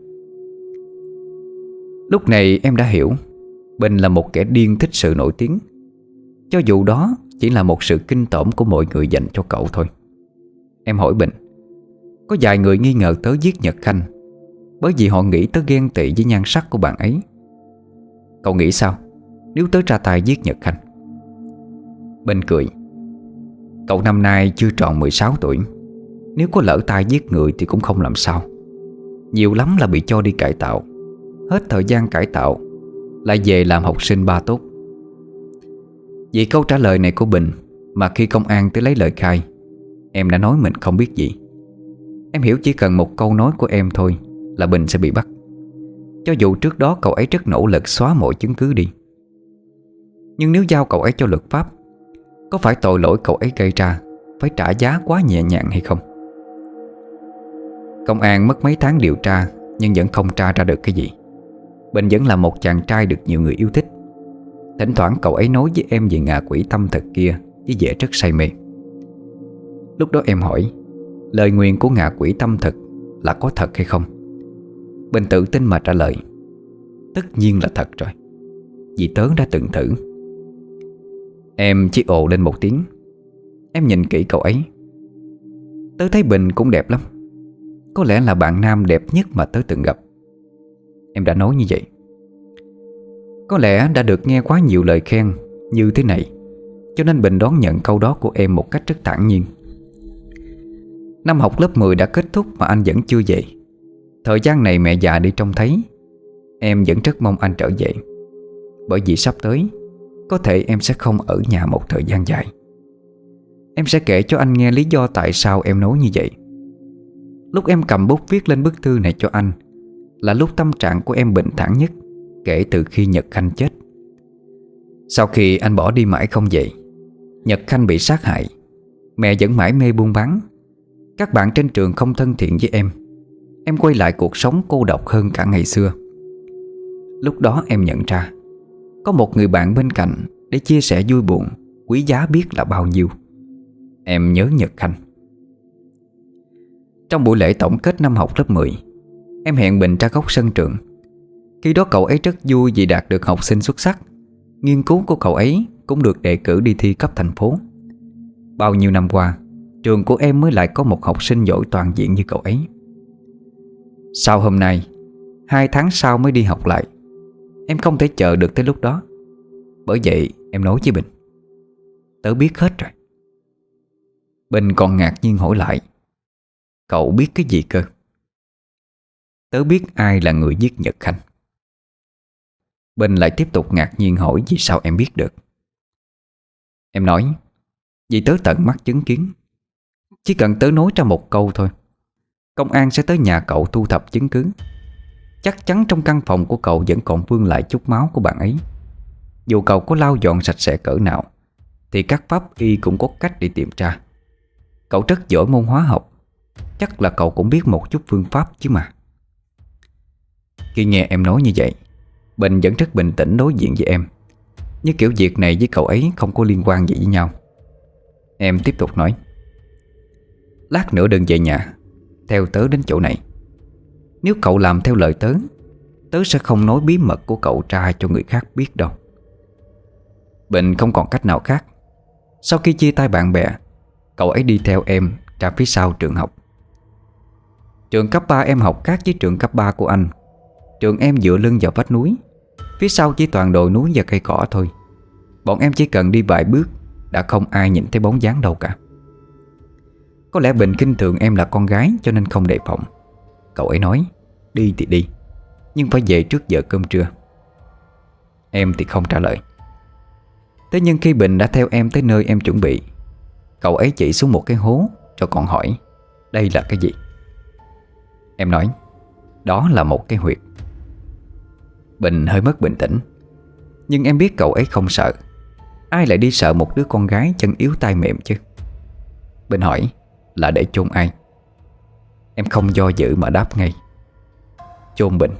Lúc này em đã hiểu Bình là một kẻ điên thích sự nổi tiếng, cho dù đó chỉ là một sự kinh tởm của mọi người dành cho cậu thôi. Em hỏi Bình, có vài người nghi ngờ tớ giết Nhật Khanh bởi vì họ nghĩ tớ ghen tị với nhan sắc của bạn ấy. Cậu nghĩ sao nếu tớ ra tay giết Nhật Khanh? Bình cười, cậu năm nay chưa tròn 16 tuổi. Nếu có lỡ tay giết người thì cũng không làm sao. Nhiều lắm là bị cho đi cải tạo. Hết thời gian cải tạo lại về làm học sinh ba tốt. Vì câu trả lời này của Bình mà khi công an tới lấy lời khai, em đã nói mình không biết gì. Em hiểu chỉ cần một câu nói của em thôi là Bình sẽ bị bắt, cho dù trước đó cậu ấy rất nỗ lực xóa mọi chứng cứ đi. Nhưng nếu giao cậu ấy cho luật pháp, có phải tội lỗi cậu ấy gây ra phải trả giá quá nhẹ nhàng hay không? Công an mất mấy tháng điều tra nhưng vẫn không tra ra được cái gì. Bình vẫn là một chàng trai được nhiều người yêu thích. Thỉnh thoảng cậu ấy nói với em về ngạ quỷ tâm thực kia với vẻ rất say mê. Lúc đó em hỏi, lời nguyền của ngạ quỷ tâm thực là có thật hay không? Bình tự tin mà trả lời, tất nhiên là thật rồi, vì tớ đã từng thử. Em chỉ ồ lên một tiếng. Em nhìn kỹ cậu ấy. Tớ thấy Bình cũng đẹp lắm. Có lẽ là bạn nam đẹp nhất mà tớ từng gặp. Em đã nói như vậy. Có lẽ đã được nghe quá nhiều lời khen như thế này, cho nên Bình đón nhận câu đó của em một cách rất thản nhiên. Năm học lớp 10 đã kết thúc mà anh vẫn chưa về. Thời gian này mẹ già đi trông thấy. Em vẫn rất mong anh trở về, bởi vì sắp tới có thể em sẽ không ở nhà một thời gian dài. Em sẽ kể cho anh nghe lý do tại sao em nói như vậy. Lúc em cầm bút viết lên bức thư này cho anh là lúc tâm trạng của em bình thản nhất kể từ khi Nhật Khanh chết. Sau khi anh bỏ đi mãi không về, Nhật Khanh bị sát hại, mẹ vẫn mãi mê buôn bán. Các bạn trên trường không thân thiện với em. Em quay lại cuộc sống cô độc hơn cả ngày xưa. Lúc đó em nhận ra có một người bạn bên cạnh để chia sẻ vui buồn, quý giá biết là bao nhiêu. Em nhớ Nhật Khanh. Trong buổi lễ tổng kết năm học lớp 10, em hẹn Bình ra góc sân trường. Khi đó cậu ấy rất vui vì đạt được học sinh xuất sắc. Nghiên cứu của cậu ấy cũng được đề cử đi thi cấp thành phố. Bao nhiêu năm qua, trường của em mới lại có một học sinh giỏi toàn diện như cậu ấy. Sau hôm nay, 2 tháng sau mới đi học lại. Em không thể chờ được tới lúc đó. Bởi vậy em nói với Bình, tớ biết hết rồi. Bình còn ngạc nhiên hỏi lại, cậu biết cái gì cơ? Tớ biết ai là người giết Nhật Khanh. Bình lại tiếp tục ngạc nhiên hỏi vì sao em biết được. Em nói, vì tớ tận mắt chứng kiến. Chỉ cần tớ nói ra một câu thôi, công an sẽ tới nhà cậu thu thập chứng cứ. Chắc chắn trong căn phòng của cậu vẫn còn vương lại chút máu của bạn ấy. Dù cậu có lau dọn sạch sẽ cỡ nào thì các pháp y cũng có cách để tìm ra. Cậu rất giỏi môn hóa học, chắc là cậu cũng biết một chút phương pháp chứ mà. Khi nghe em nói như vậy, Bình vẫn rất bình tĩnh đối diện với em, như kiểu việc này với cậu ấy không có liên quan gì với nhau. Em tiếp tục nói, lát nữa đừng về nhà, theo tớ đến chỗ này. Nếu cậu làm theo lời tớ, tớ sẽ không nói bí mật của cậu ra cho người khác biết đâu. Bình không còn cách nào khác. Sau khi chia tay bạn bè, cậu ấy đi theo em ra phía sau trường học. Trường cấp 3 em học khác với trường cấp 3 của anh. Trường em dựa lưng vào vách núi, phía sau chỉ toàn đồi núi và cây cỏ thôi. Bọn em chỉ cần đi vài bước đã không ai nhìn thấy bóng dáng đâu cả. Có lẽ Bình khinh thường em là con gái cho nên không đề phòng. Cậu ấy nói đi thì đi, nhưng phải về trước giờ cơm trưa. Em thì không trả lời. Thế nhưng khi Bình đã theo em tới nơi em chuẩn bị, cậu ấy chỉ xuống một cái hố rồi còn hỏi đây là cái gì. Em nói đó là một cái huyệt. Bình hơi mất bình tĩnh, nhưng em biết cậu ấy không sợ. Ai lại đi sợ một đứa con gái chân yếu tay mềm chứ. Bình hỏi là để chôn ai. Em không do dự mà đáp ngay: chôn Bình.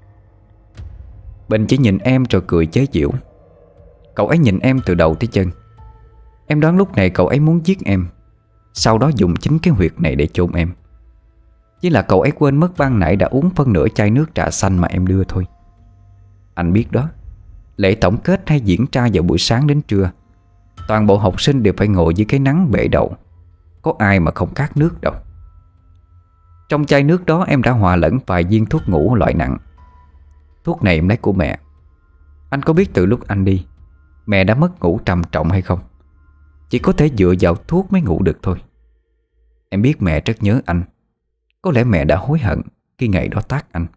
Bình chỉ nhìn em rồi cười chế giễu. Cậu ấy nhìn em từ đầu tới chân. Em đoán lúc này cậu ấy muốn giết em, sau đó dùng chính cái huyệt này để chôn em. Chỉ là cậu ấy quên mất ban nãy đã uống phân nửa chai nước trà xanh mà em đưa thôi. Anh biết đó, lễ tổng kết hay diễn ra vào buổi sáng đến trưa, toàn bộ học sinh đều phải ngồi dưới cái nắng bể đầu, có ai mà không khát nước đâu. Trong chai nước đó em đã hòa lẫn vài viên thuốc ngủ loại nặng. Thuốc này em lấy của mẹ. Anh có biết từ lúc anh đi, mẹ đã mất ngủ trầm trọng hay không? Chỉ có thể dựa vào thuốc mới ngủ được thôi. Em biết mẹ rất nhớ anh. Có lẽ mẹ đã hối hận khi ngày đó tát anh.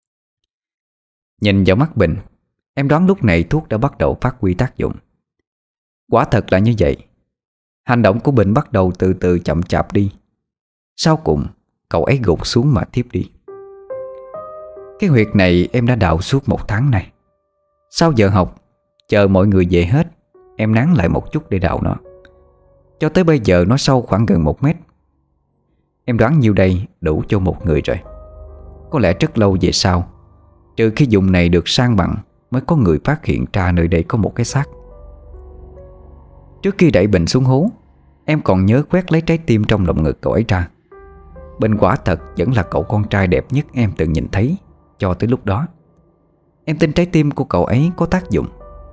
Nhìn vào mắt Bình, em đoán lúc này thuốc đã bắt đầu phát huy tác dụng. Quả thật là như vậy. Hành động của Bình bắt đầu từ từ chậm chạp đi. Sau cùng cậu ấy gục xuống mà thiếp đi. Cái huyệt này em đã đào suốt 1 tháng này. Sau giờ học, chờ mọi người về hết, em nán lại một chút để đào nó. Cho tới bây giờ nó sâu khoảng gần 1 mét. Em đoán nhiêu đây đủ cho một người rồi. Có lẽ rất lâu về sau, trừ khi dùng này được san bằng, mới có người phát hiện ra nơi đây có một cái xác. Trước khi đẩy Bình xuống hố, em còn nhớ quét lấy trái tim trong lồng ngực cậu ấy ra. Bình quả thật vẫn là cậu con trai đẹp nhất em từng nhìn thấy cho tới lúc đó. Em tin trái tim của cậu ấy có tác dụng.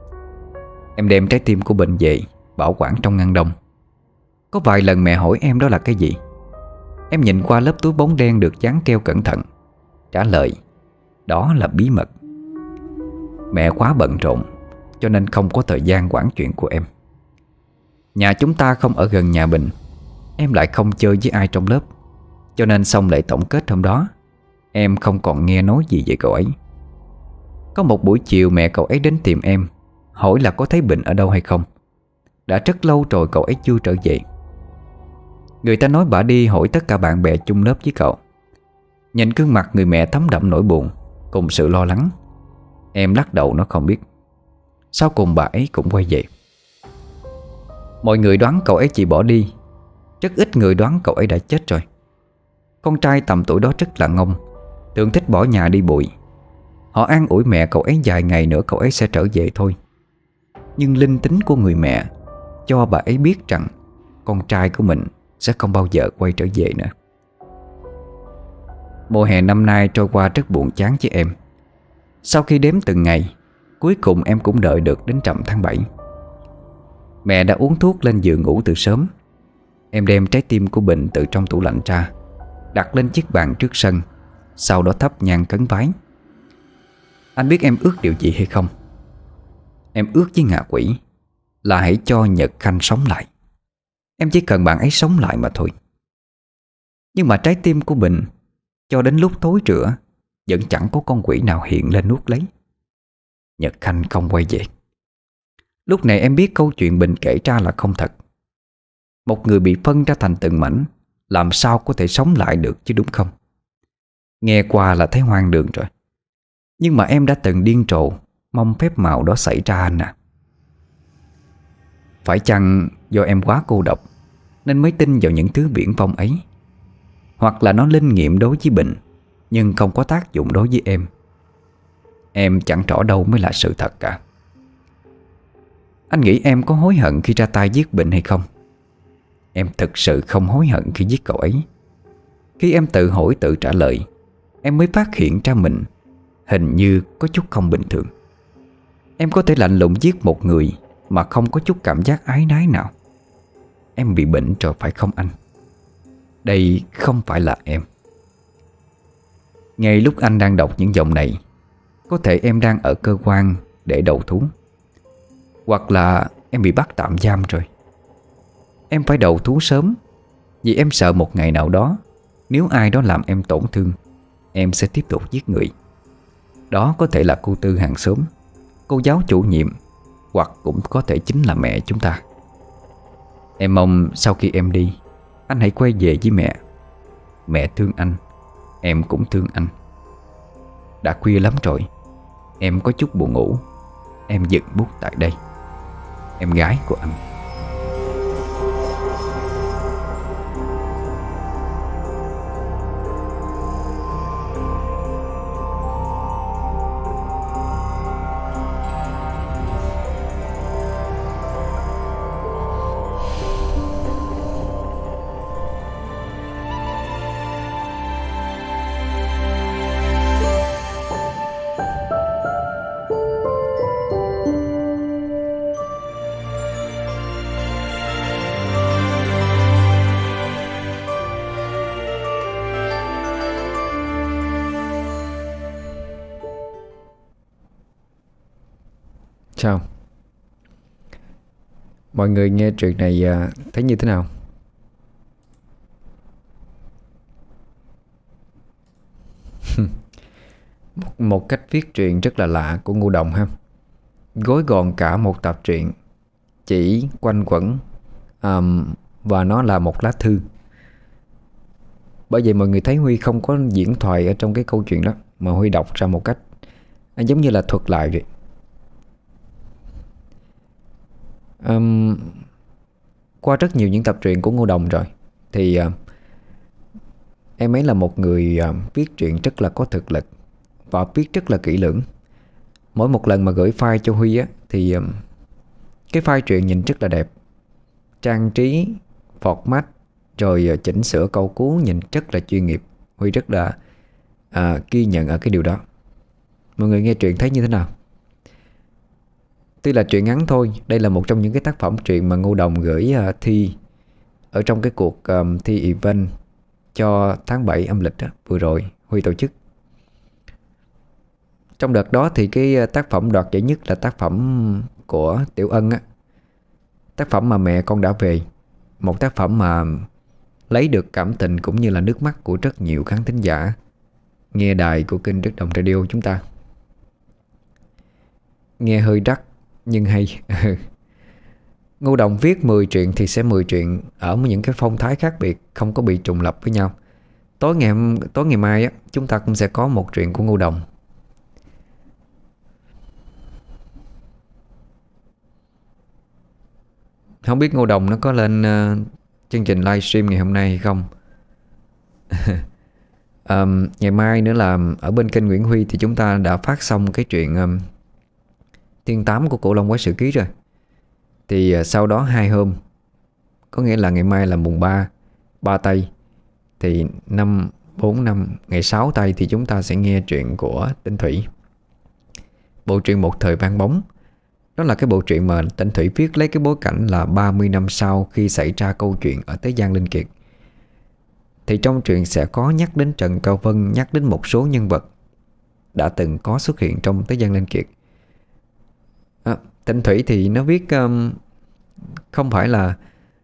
Em đem trái tim của Bình về bảo quản trong ngăn đông. Có vài lần mẹ hỏi em đó là cái gì. Em nhìn qua lớp túi bóng đen được dán keo cẩn thận, trả lời đó là bí mật. Mẹ quá bận rộn cho nên không có thời gian quản chuyện của em. Nhà chúng ta không ở gần nhà Bình, em lại không chơi với ai trong lớp, cho nên xong lễ tổng kết hôm đó, em không còn nghe nói gì về cậu ấy. Có một buổi chiều mẹ cậu ấy đến tìm em, hỏi là có thấy Bình ở đâu hay không. Đã rất lâu rồi cậu ấy chưa trở về. Người ta nói bà đi hỏi tất cả bạn bè chung lớp với cậu. Nhìn gương mặt người mẹ thấm đẫm nỗi buồn cùng sự lo lắng, em lắc đầu nó không biết. Sau cùng bà ấy cũng quay về. Mọi người đoán cậu ấy chỉ bỏ đi. Rất ít người đoán cậu ấy đã chết rồi. Con trai tầm tuổi đó rất là ngông, thường thích bỏ nhà đi bụi. Họ an ủi mẹ cậu ấy vài ngày nữa cậu ấy sẽ trở về thôi. Nhưng linh tính của người mẹ cho bà ấy biết rằng con trai của mình sẽ không bao giờ quay trở về nữa. Mùa hè năm nay trôi qua rất buồn chán với em. Sau khi đếm từng ngày, cuối cùng em cũng đợi được đến rằm tháng 7. Mẹ đã uống thuốc lên giường ngủ từ sớm. Em đem trái tim của Bình từ trong tủ lạnh ra, đặt lên chiếc bàn trước sân, sau đó thắp nhang khấn vái. Anh biết em ước điều gì hay không? Em ước với ngạ quỷ là hãy cho Nhật Khanh sống lại. Em chỉ cần bạn ấy sống lại mà thôi. Nhưng mà trái tim của Bình cho đến lúc tối rửa vẫn chẳng có con quỷ nào hiện lên nuốt lấy. Nhật Khanh không quay về. Lúc này em biết câu chuyện Bình kể ra là không thật. Một người bị phân ra thành từng mảnh làm sao có thể sống lại được chứ, đúng không? Nghe qua là thấy hoang đường rồi. Nhưng mà em đã từng điên rồ mong phép màu đó xảy ra anh à. Phải chăng do em quá cô độc nên mới tin vào những thứ viển vông ấy? Hoặc là nó linh nghiệm đối với Bình nhưng không có tác dụng đối với em? Em chẳng rõ đâu mới là sự thật cả. Anh nghĩ em có hối hận khi ra tay giết Bình hay không? Em thực sự không hối hận khi giết cậu ấy. Khi em tự hỏi tự trả lời, em mới phát hiện ra mình hình như có chút không bình thường. Em có thể lạnh lùng giết một người mà không có chút cảm giác áy náy nào. Em bị bệnh rồi phải không anh? Đây không phải là em. Ngay lúc anh đang đọc những dòng này, có thể em đang ở cơ quan để đầu thú, hoặc là em bị bắt tạm giam rồi. Em phải đầu thú sớm, Vì em sợ một ngày nào đó, nếu ai đó làm em tổn thương, em sẽ tiếp tục giết người. Đó có thể là cô Tư hàng xóm, cô giáo chủ nhiệm, hoặc cũng có thể chính là mẹ chúng ta. Em mong sau khi em đi, anh hãy quay về với mẹ. Mẹ thương anh, em cũng thương anh. Đã khuya lắm rồi, em có chút buồn ngủ. Em dừng bút tại đây. Em gái của anh. Sao? Mọi người nghe chuyện này thấy như thế nào? Một cách viết truyện rất là lạ của Ngô Đồng ha. Gói gọn cả một tập truyện chỉ quanh quẩn, và nó là một lá thư. Bởi vậy mọi người thấy Huy không có diễn thoại ở trong cái câu chuyện đó, mà Huy đọc ra một cách giống như là thuật lại vậy. Qua rất nhiều những tập truyện của Ngô Đồng rồi thì em ấy là một người viết truyện rất là có thực lực và viết rất là kỹ lưỡng. Mỗi một lần mà gửi file cho Huy á, thì cái file truyện nhìn rất là đẹp, trang trí, format, rồi chỉnh sửa câu cú nhìn rất là chuyên nghiệp. Huy rất là ghi nhận ở cái điều đó. Mọi người nghe truyện thấy như thế nào? Tuy là truyện ngắn thôi, đây là một trong những cái tác phẩm truyện mà Ngô Đồng gửi thi ở trong cái cuộc thi event cho tháng 7 âm lịch đó, vừa rồi Huy tổ chức. Trong đợt đó thì cái tác phẩm đoạt giải nhất là tác phẩm của Tiểu Ân á. Tác phẩm mà Mẹ Con Đã Về. Một tác phẩm mà lấy được cảm tình cũng như là nước mắt của rất nhiều khán thính giả nghe đài của kênh Đất Đồng Radio chúng ta. Nghe hơi đắt nhưng hay. Ngô Đồng viết 10 truyện thì sẽ 10 truyện ở những cái phong thái khác biệt, không có bị trùng lập với nhau. Tối ngày mai á, chúng ta cũng sẽ có một truyện của Ngô Đồng. Không biết Ngô Đồng nó có lên chương trình livestream ngày hôm nay hay không. Ngày mai nữa là ở bên kênh Nguyễn Huy thì chúng ta đã phát xong cái chuyện Thiên Tám của Cổ Long Quái Sự Ký rồi. Thì sau đó 2 hôm, có nghĩa là ngày mai là mùng 3 tây, thì 4 5 ngày 6 tây thì chúng ta sẽ nghe chuyện của Tinh Thủy. Bộ truyện Một Thời Vang Bóng. Đó là cái bộ truyện mà Tinh Thủy viết lấy cái bối cảnh là 30 năm sau khi xảy ra câu chuyện ở Tế Giang Linh Kiệt. Thì trong truyện sẽ có nhắc đến Trần Cao Vân, nhắc đến một số nhân vật đã từng có xuất hiện trong Tế Giang Linh Kiệt. Tinh Thủy thì nó viết không phải là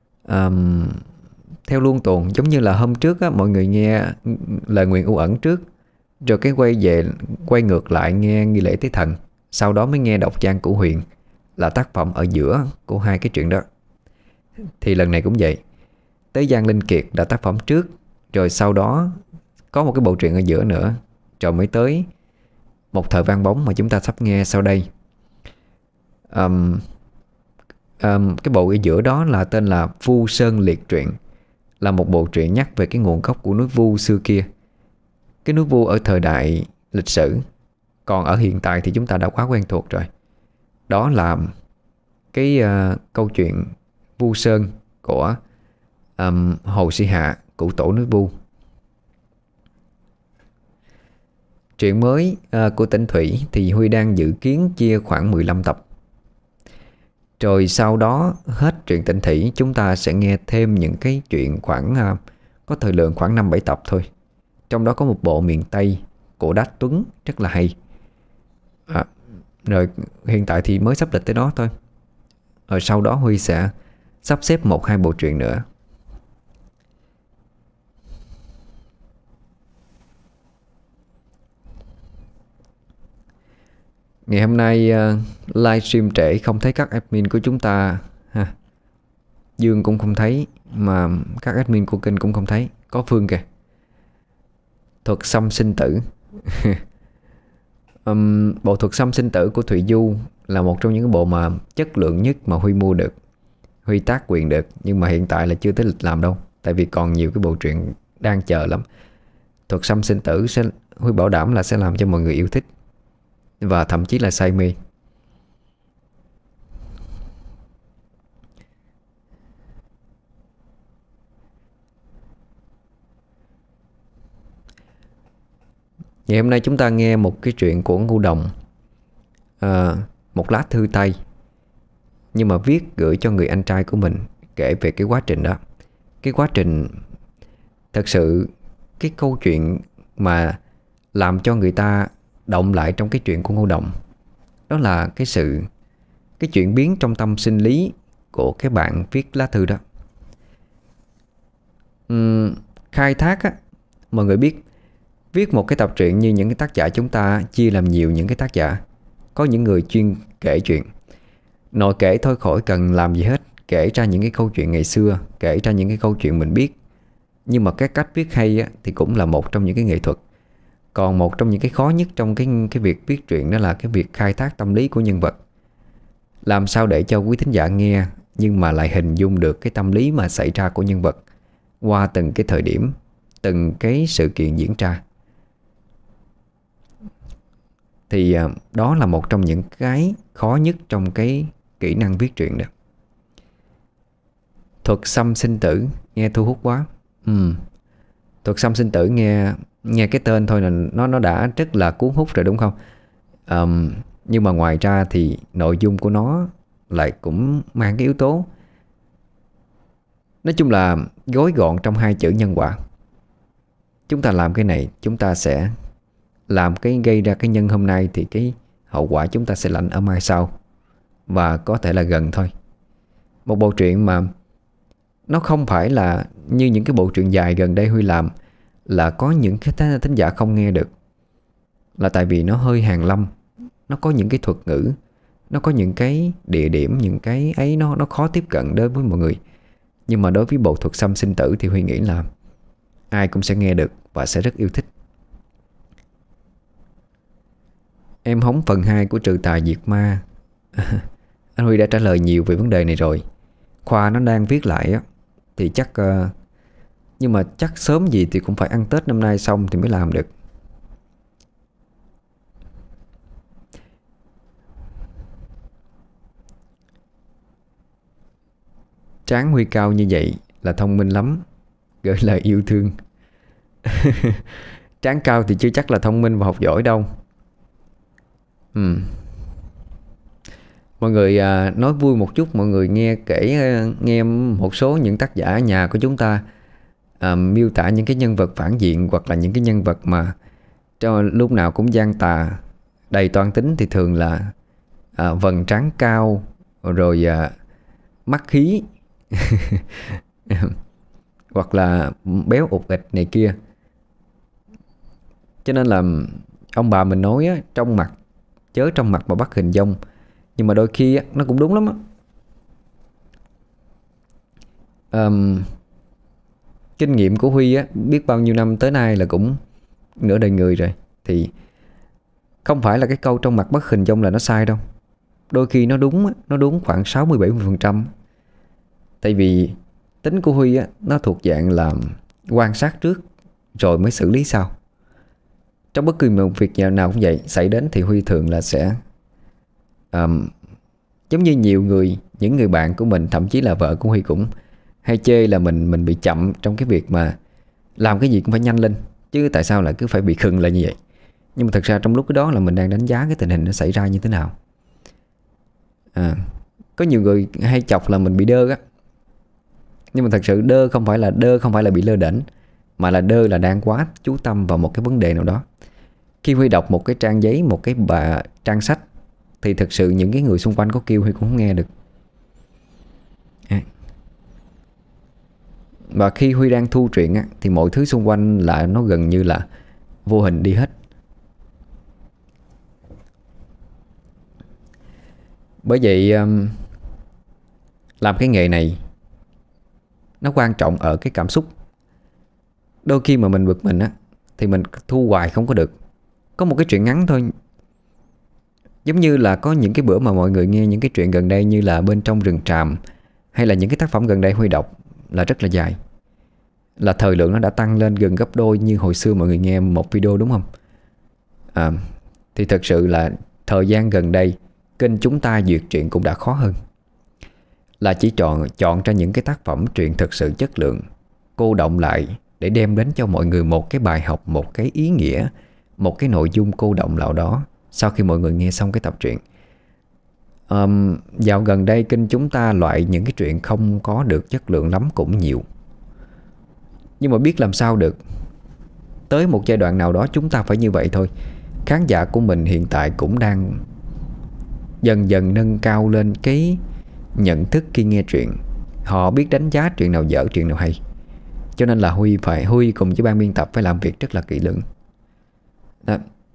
theo luân tuần, giống như là hôm trước á, mọi người nghe lời nguyện u ẩn trước, rồi cái quay ngược lại nghe nghi lễ tế thần, sau đó mới nghe đọc Giang Cửu Huyền, là tác phẩm ở giữa của hai cái chuyện đó. Thì lần này cũng vậy. Tế Giang Linh Kiệt là tác phẩm trước, rồi sau đó có một cái bộ truyện ở giữa nữa, rồi mới tới Một Thời Vang Bóng mà chúng ta sắp nghe sau đây. Cái bộ ở giữa đó là tên là Vu Sơn Liệt Truyện, là một bộ truyện nhắc về cái nguồn gốc của núi Vu xưa kia. Cái núi Vu ở thời đại lịch sử, còn ở hiện tại thì chúng ta đã quá quen thuộc rồi. Đó là cái câu chuyện Vu Sơn của Hồ Sĩ Hạ, cụ tổ núi Vu. Truyện mới của Tinh Thủy thì Huy đang dự kiến chia khoảng 15 tập. Rồi sau đó hết truyện Tinh Thủy, chúng ta sẽ nghe thêm những cái chuyện khoảng có thời lượng khoảng 5-7 tập thôi. Trong đó có một bộ miền Tây của Đát Tuấn rất là hay. Rồi hiện tại thì mới sắp lịch tới đó thôi. Rồi sau đó Huy sẽ sắp xếp 1-2 bộ truyện nữa. Ngày hôm nay livestream trễ không thấy các admin của chúng ta ha. Dương cũng không thấy, mà các admin của kênh cũng không thấy. Có Phương kìa. Thuật xăm sinh tử. Bộ thuật xăm sinh tử của Thụy Du là một trong những cái bộ mà chất lượng nhất mà Huy mua được, Huy tác quyền được. Nhưng mà hiện tại là chưa tới lịch làm đâu, tại vì còn nhiều cái bộ truyện đang chờ lắm. Thuật xăm sinh tử Huy bảo đảm là sẽ làm cho mọi người yêu thích và thậm chí là say mê. Ngày hôm nay chúng ta nghe một cái chuyện của Ngô Đồng, một lá thư tay, nhưng mà viết gửi cho người anh trai của mình, kể về cái quá trình đó. Cái quá trình thật sự, cái câu chuyện mà làm cho người ta động lại trong cái chuyện của Ngô Đồng, đó là cái chuyển biến trong tâm sinh lý của cái bạn viết lá thư đó. Khai thác á, mọi người biết, viết một cái tập truyện như những cái tác giả chúng ta chia làm nhiều những cái tác giả. Có những người chuyên kể chuyện, nội kể thôi khỏi cần làm gì hết, kể ra những cái câu chuyện ngày xưa, kể ra những cái câu chuyện mình biết. Nhưng mà cái cách viết hay á, thì cũng là một trong những cái nghệ thuật. Còn một trong những cái khó nhất trong cái việc viết truyện, đó là cái việc khai thác tâm lý của nhân vật. Làm sao để cho quý thính giả nghe nhưng mà lại hình dung được cái tâm lý mà xảy ra của nhân vật qua từng cái thời điểm, từng cái sự kiện diễn ra. Thì đó là một trong những cái khó nhất trong cái kỹ năng viết truyện đó. Thuật xăm sinh tử nghe thu hút quá. Thuật xăm sinh tử nghe cái tên thôi là nó đã rất là cuốn hút rồi, đúng không? Nhưng mà ngoài ra thì nội dung của nó lại cũng mang cái yếu tố, nói chung là gói gọn trong hai chữ nhân quả. Chúng ta làm cái này, chúng ta sẽ làm cái gây ra cái nhân hôm nay, thì cái hậu quả chúng ta sẽ lãnh ở mai sau, và có thể là gần thôi. Một bộ truyện mà nó không phải là như những cái bộ truyện dài gần đây Huy làm, là có những cái thính giả không nghe được, là tại vì nó hơi hàn lâm. Nó có những cái thuật ngữ, nó có những cái địa điểm, những cái ấy nó khó tiếp cận đối với mọi người. Nhưng mà đối với bộ thuật xăm sinh tử thì Huy nghĩ là ai cũng sẽ nghe được và sẽ rất yêu thích. Em hóng phần 2 của Trừ Tà Diệt Ma. Anh Huy đã trả lời nhiều về vấn đề này rồi. Khoa nó đang viết lại á, thì chắc nhưng mà chắc sớm gì thì cũng phải ăn Tết năm nay xong thì mới làm được. Trán Huy cao như vậy là thông minh lắm, gửi lời yêu thương. Trán cao thì chưa chắc là thông minh và học giỏi đâu. Mọi người nói vui một chút, mọi người nghe nghe một số những tác giả nhà của chúng ta miêu tả những cái nhân vật phản diện, hoặc là những cái nhân vật mà lúc nào cũng gian tà, đầy toan tính, thì thường là vầng trán cao, rồi mắt khí, hoặc là béo ụt ịch này kia. Cho nên là ông bà mình nói á, trong mặt chớ trong mặt mà bắt hình dong. Nhưng mà đôi khi á, nó cũng đúng lắm á. Kinh nghiệm của Huy á, biết bao nhiêu năm tới nay là cũng nửa đời người rồi, thì không phải là cái câu trong mặt bắt hình dong là nó sai đâu. Đôi khi nó đúng á, nó đúng khoảng 60-70%. Tại vì tính của Huy á, nó thuộc dạng là quan sát trước rồi mới xử lý sau. Trong bất cứ một việc nào cũng vậy, xảy đến thì Huy thường là sẽ giống như nhiều người, những người bạn của mình, thậm chí là vợ của Huy cũng hay chê là mình bị chậm trong cái việc mà làm cái gì cũng phải nhanh lên, chứ tại sao lại cứ phải bị khựng lại như vậy. Nhưng mà thật ra trong lúc đó là mình đang đánh giá cái tình hình nó xảy ra như thế nào. Có nhiều người hay chọc là mình bị đơ á. Nhưng mà thật sự đơ không phải là bị lơ đễnh, mà là đơ là đang quá chú tâm vào một cái vấn đề nào đó. Khi Huy đọc một cái trang giấy, một cái trang sách, thì thực sự những cái người xung quanh có kêu Huy cũng không nghe được. Và khi Huy đang thu truyện á, thì mọi thứ xung quanh là nó gần như là vô hình đi hết. Bởi vậy làm cái nghề này nó quan trọng ở cái cảm xúc. Đôi khi mà mình bực mình á thì mình thu hoài không có được. Có một cái chuyện ngắn thôi, giống như là có những cái bữa mà mọi người nghe những cái chuyện gần đây như là Bên trong rừng tràm, hay là những cái tác phẩm gần đây Huy đọc là rất là dài, là thời lượng nó đã tăng lên gần gấp đôi như hồi xưa mọi người nghe một video, đúng không? Thì thật sự là thời gian gần đây kênh chúng ta duyệt truyện cũng đã khó hơn, là chỉ chọn ra những cái tác phẩm truyện thật sự chất lượng, cô đọng lại để đem đến cho mọi người một cái bài học, một cái ý nghĩa, một cái nội dung cô đọng nào đó sau khi mọi người nghe xong cái tập truyện. Dạo gần đây kênh chúng ta loại những cái truyện không có được chất lượng lắm cũng nhiều. Nhưng mà biết làm sao được, tới một giai đoạn nào đó chúng ta phải như vậy thôi. Khán giả của mình hiện tại cũng đang dần dần nâng cao lên cái nhận thức khi nghe truyện. Họ biết đánh giá truyện nào dở, truyện nào hay. Cho nên là Huy cùng với ban biên tập phải làm việc rất là kỹ lưỡng đó.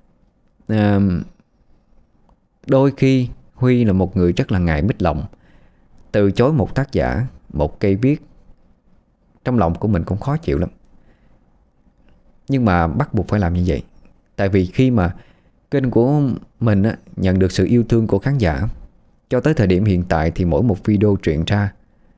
Đôi khi Huy là một người rất là ngại mít lòng. Từ chối một tác giả, một cây viết, trong lòng của mình cũng khó chịu lắm. Nhưng mà bắt buộc phải làm như vậy. Tại vì khi mà kênh của mình á, nhận được sự yêu thương của khán giả, cho tới thời điểm hiện tại thì mỗi một video truyện ra,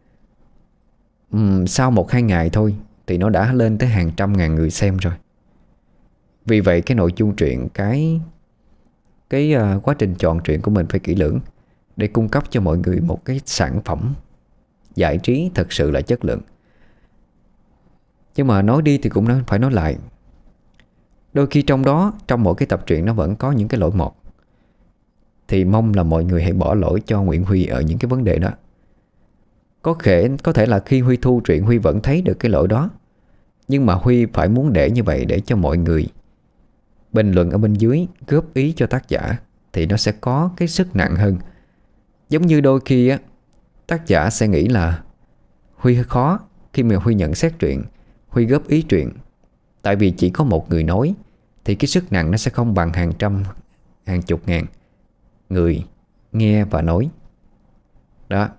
sau 1-2 ngày thôi thì nó đã lên tới hàng trăm ngàn người xem rồi. Vì vậy cái nội dung truyện, cái quá trình chọn truyện của mình phải kỹ lưỡng để cung cấp cho mọi người một cái sản phẩm giải trí thật sự là chất lượng. Nhưng mà nói đi thì cũng phải nói lại, đôi khi trong mỗi cái tập truyện nó vẫn có những cái lỗi một. Thì mong là mọi người hãy bỏ lỗi cho Nguyễn Huy ở những cái vấn đề đó. Có thể là khi Huy thu truyện Huy vẫn thấy được cái lỗi đó, nhưng mà Huy phải muốn để như vậy để cho mọi người bình luận ở bên dưới, góp ý cho tác giả, thì nó sẽ có cái sức nặng hơn. Giống như đôi khi á, tác giả sẽ nghĩ là Huy hơi khó khi mà Huy nhận xét truyện, Huy góp ý truyện. Tại vì chỉ có một người nói thì cái sức nặng nó sẽ không bằng hàng trăm, hàng chục ngàn người nghe và nói đó.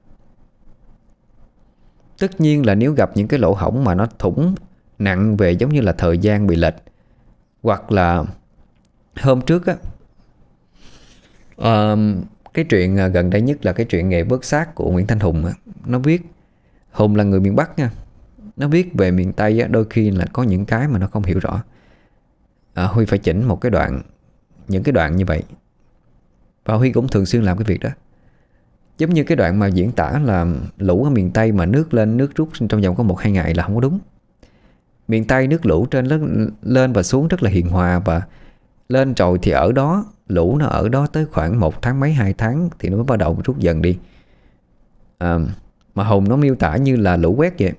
Tất nhiên là nếu gặp những cái lỗ hổng mà nó thủng nặng về giống như là thời gian bị lệch, hoặc là hôm trước á, cái chuyện gần đây nhất là cái chuyện Nghề vớt xác của Nguyễn Thanh Hùng á. Nó viết, Hùng là người miền Bắc nha, nó viết về miền Tây á, đôi khi là có những cái mà nó không hiểu rõ. Huy phải chỉnh một cái đoạn, những cái đoạn như vậy. Và Huy cũng thường xuyên làm cái việc đó. Giống như cái đoạn mà diễn tả là lũ ở miền Tây mà nước lên nước rút trong vòng có 1-2 ngày là không có đúng. Miền Tây nước lũ trên lên và xuống rất là hiền hòa, và lên rồi thì ở đó, lũ nó ở đó tới khoảng 1 tháng mấy 2 tháng thì nó mới bắt đầu rút dần đi. Mà Hùng nó miêu tả như là lũ quét vậy.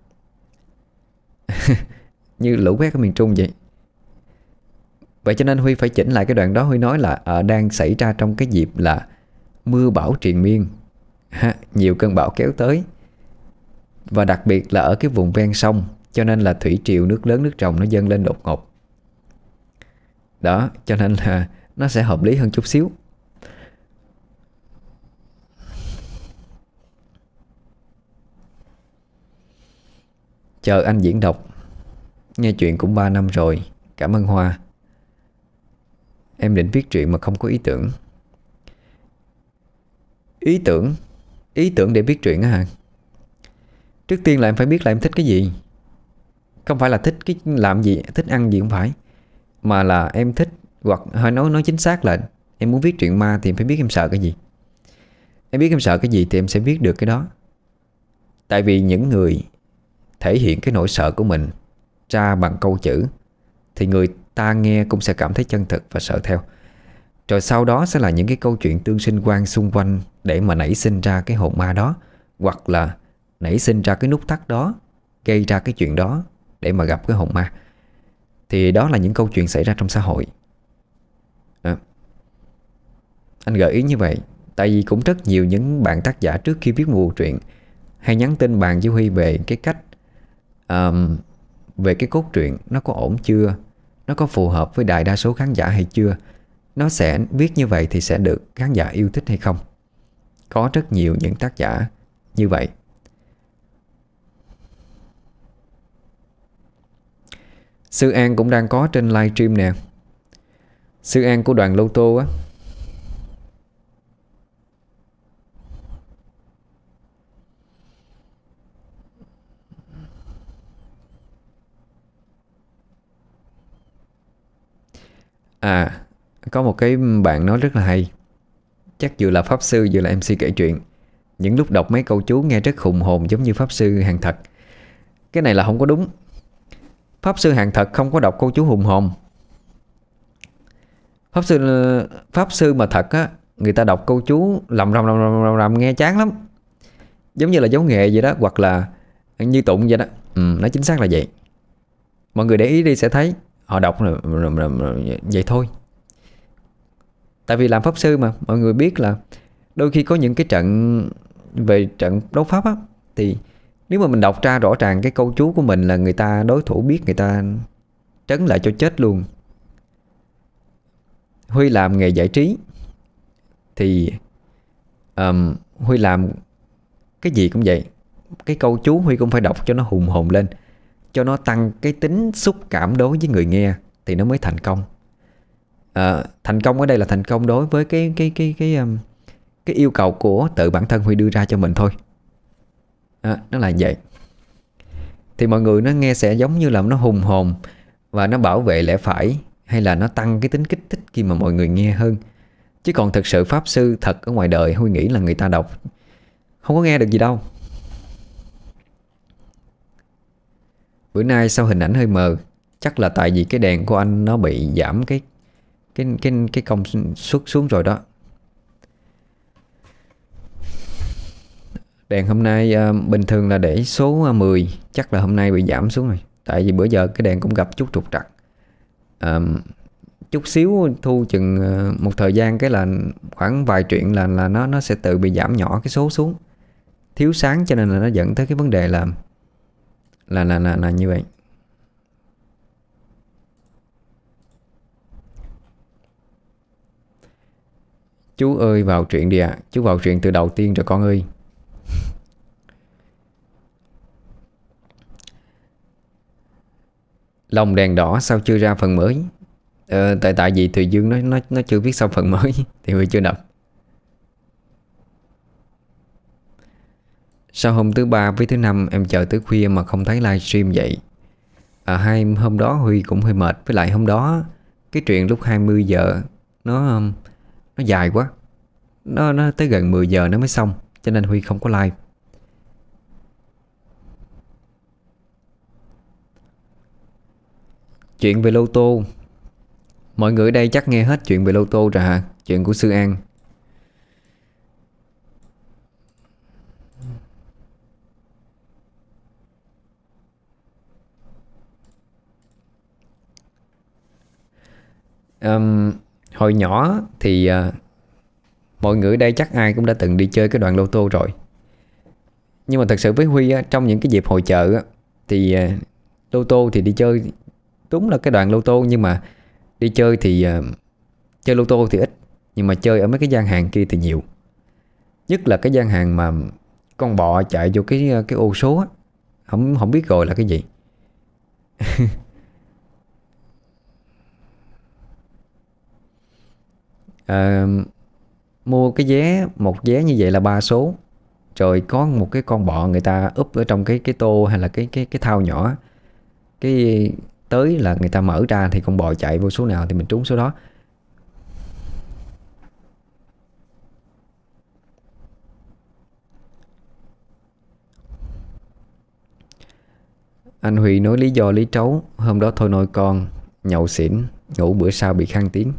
Như lũ quét ở miền Trung vậy. Vậy cho nên Huy phải chỉnh lại cái đoạn đó. Huy nói là đang xảy ra trong cái dịp là mưa bão triền miên, nhiều cơn bão kéo tới, và đặc biệt là ở cái vùng ven sông, cho nên là thủy triều, nước lớn nước trồng nó dâng lên đột ngột. Đó, cho nên là nó sẽ hợp lý hơn chút xíu. Chờ anh diễn đọc. Nghe chuyện cũng 3 năm rồi. Cảm ơn Hoa. Em định viết truyện mà không có ý tưởng. Ý tưởng để viết truyện á hả? Trước tiên là em phải biết là em thích cái gì. Không phải là thích cái làm gì, thích ăn gì, không phải. Mà là em thích, hoặc hơi nói chính xác là em muốn viết truyện ma thì em phải biết em sợ cái gì. Em biết em sợ cái gì thì em sẽ viết được cái đó. Tại vì những người thể hiện cái nỗi sợ của mình ra bằng câu chữ thì người ta nghe cũng sẽ cảm thấy chân thực và sợ theo. Rồi sau đó sẽ là những cái câu chuyện tương sinh quan xung quanh để mà nảy sinh ra cái hồn ma đó, hoặc là nảy sinh ra cái nút thắt đó, gây ra cái chuyện đó để mà gặp cái hồn ma. Thì đó là những câu chuyện xảy ra trong xã hội. Anh gợi ý như vậy tại vì cũng rất nhiều những bạn tác giả trước khi viết một bộ truyện hay nhắn tin bàn với Huy về cái cách, về cái cốt truyện nó có ổn chưa, nó có phù hợp với đại đa số khán giả hay chưa, nó sẽ viết như vậy thì sẽ được khán giả yêu thích hay không. Có rất nhiều những tác giả như vậy. Sư An cũng đang có trên livestream nè. Sư An của đoàn Lô Tô á. Có một cái bạn nói rất là hay. Chắc vừa là pháp sư vừa là MC kể chuyện. Những lúc đọc mấy câu chú nghe rất hùng hồn, giống như pháp sư hàng thật. Cái này là không có đúng. Pháp sư hàng thật không có đọc câu chú hùng hồn. Pháp sư mà thật á, người ta đọc câu chú lầm nghe chán lắm. Giống như là giấu nghề vậy đó, hoặc là như tụng vậy đó. Nó chính xác là vậy. Mọi người để ý đi sẽ thấy họ đọc vậy thôi. Tại vì làm pháp sư mà, mọi người biết là đôi khi có những cái trận về trận đấu pháp á, thì nếu mà mình đọc ra rõ ràng cái câu chú của mình là người ta đối thủ biết, người ta trấn lại cho chết luôn. Huy làm nghề giải trí thì Huy làm cái gì cũng vậy. Cái câu chú Huy cũng phải đọc cho nó hùng hồn lên, cho nó tăng cái tính xúc cảm đối với người nghe thì nó mới thành công. Thành công ở đây là thành công đối với cái yêu cầu của tự bản thân Huy đưa ra cho mình thôi. Nó là vậy. Thì mọi người nó nghe sẽ giống như là nó hùng hồn và nó bảo vệ lẽ phải, hay là nó tăng cái tính kích thích khi mà mọi người nghe hơn. Chứ còn thực sự pháp sư thật ở ngoài đời, Huy nghĩ là người ta đọc không có nghe được gì đâu. Bữa nay sao hình ảnh hơi mờ? Chắc là tại vì cái đèn của anh nó bị giảm cái công suất xuống rồi đó. Đèn hôm nay bình thường là để số 10, chắc là hôm nay bị giảm xuống rồi. Tại vì bữa giờ cái đèn cũng gặp chút trục trặc. Chút xíu thu chừng một thời gian cái là khoảng vài chuyện là nó sẽ tự bị giảm nhỏ cái số xuống. Thiếu sáng cho nên là nó dẫn tới cái vấn đề là như vậy. Chú ơi vào truyện đi ạ. Chú vào truyện từ đầu tiên rồi con ơi. Lồng đèn đỏ sao chưa ra phần mới? Tại vì Thùy Dương nó chưa viết xong phần mới thì Huy chưa nộp. Sao hôm thứ ba với thứ năm em chờ tới khuya mà không thấy livestream vậy? Hai hôm đó Huy cũng hơi mệt. Với lại hôm đó cái chuyện lúc 20 giờ nó dài quá. Nó tới gần 10 giờ nó mới xong, cho nên Huy không có live. Chuyện về lô tô. Mọi người ở đây chắc nghe hết chuyện về lô tô rồi hả? Chuyện của Sư An. Hồi nhỏ thì mọi người ở đây chắc ai cũng đã từng đi chơi cái đoàn lô tô rồi. Nhưng mà thật sự với Huy á, trong những cái dịp hội chợ á, thì lô tô thì đi chơi đúng là cái đoàn lô tô. Nhưng mà đi chơi thì chơi lô tô thì ít, nhưng mà chơi ở mấy cái gian hàng kia thì nhiều. Nhất là cái gian hàng mà con bọ chạy vô cái ô số á, không biết gọi là cái gì. Mua cái vé, một vé như vậy là 3 số. Rồi có một cái con bọ người ta úp ở trong cái tô hay là cái thau nhỏ. Cái tới là người ta mở ra thì con bò chạy vô số nào thì mình trúng số đó. Anh Huy nói lý do lý trấu. Hôm đó thôi nôi con nhậu xỉn, ngủ bữa sau bị khang tiếng.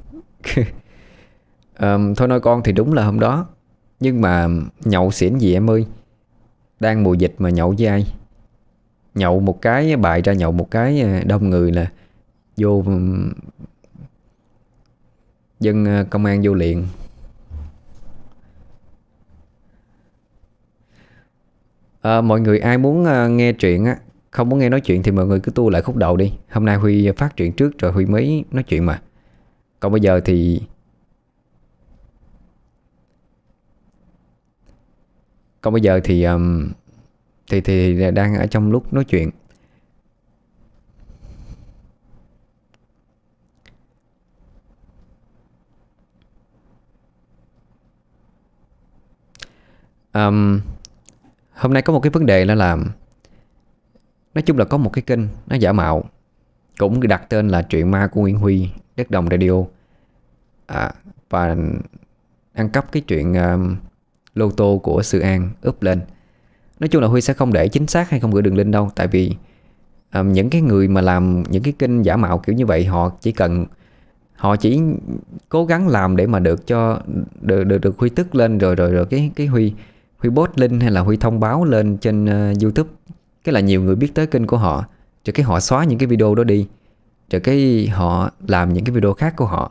Thôi nôi con thì đúng là hôm đó. Nhưng mà nhậu xỉn gì em ơi? Đang mùa dịch mà nhậu với ai? Nhậu một cái bại ra, nhậu một cái đông người là vô dân công an vô liền. Mọi người ai muốn nghe chuyện á, không muốn nghe nói chuyện thì mọi người cứ tua lại khúc đầu đi. Hôm nay Huy phát chuyện trước rồi Huy mới nói chuyện mà. Còn bây giờ thì Còn bây giờ thì đang ở trong lúc nói chuyện. Hôm nay có một cái vấn đề là nói chung là có một cái kênh nó giả mạo, cũng đặt tên là Truyện Ma của Nguyễn Huy, Đất Đồng Radio, và ăn cắp cái chuyện lô tô của Sư An up lên. Nói chung là Huy sẽ không để chính xác hay không gửi đường link đâu. Tại vì những cái người mà làm những cái kênh giả mạo kiểu như vậy, họ chỉ cố gắng làm để mà được cho được Huy tức lên, rồi cái Huy post link hay là Huy thông báo lên trên YouTube, cái là nhiều người biết tới kênh của họ, rồi cái họ xóa những cái video đó đi, rồi cái họ làm những cái video khác của họ.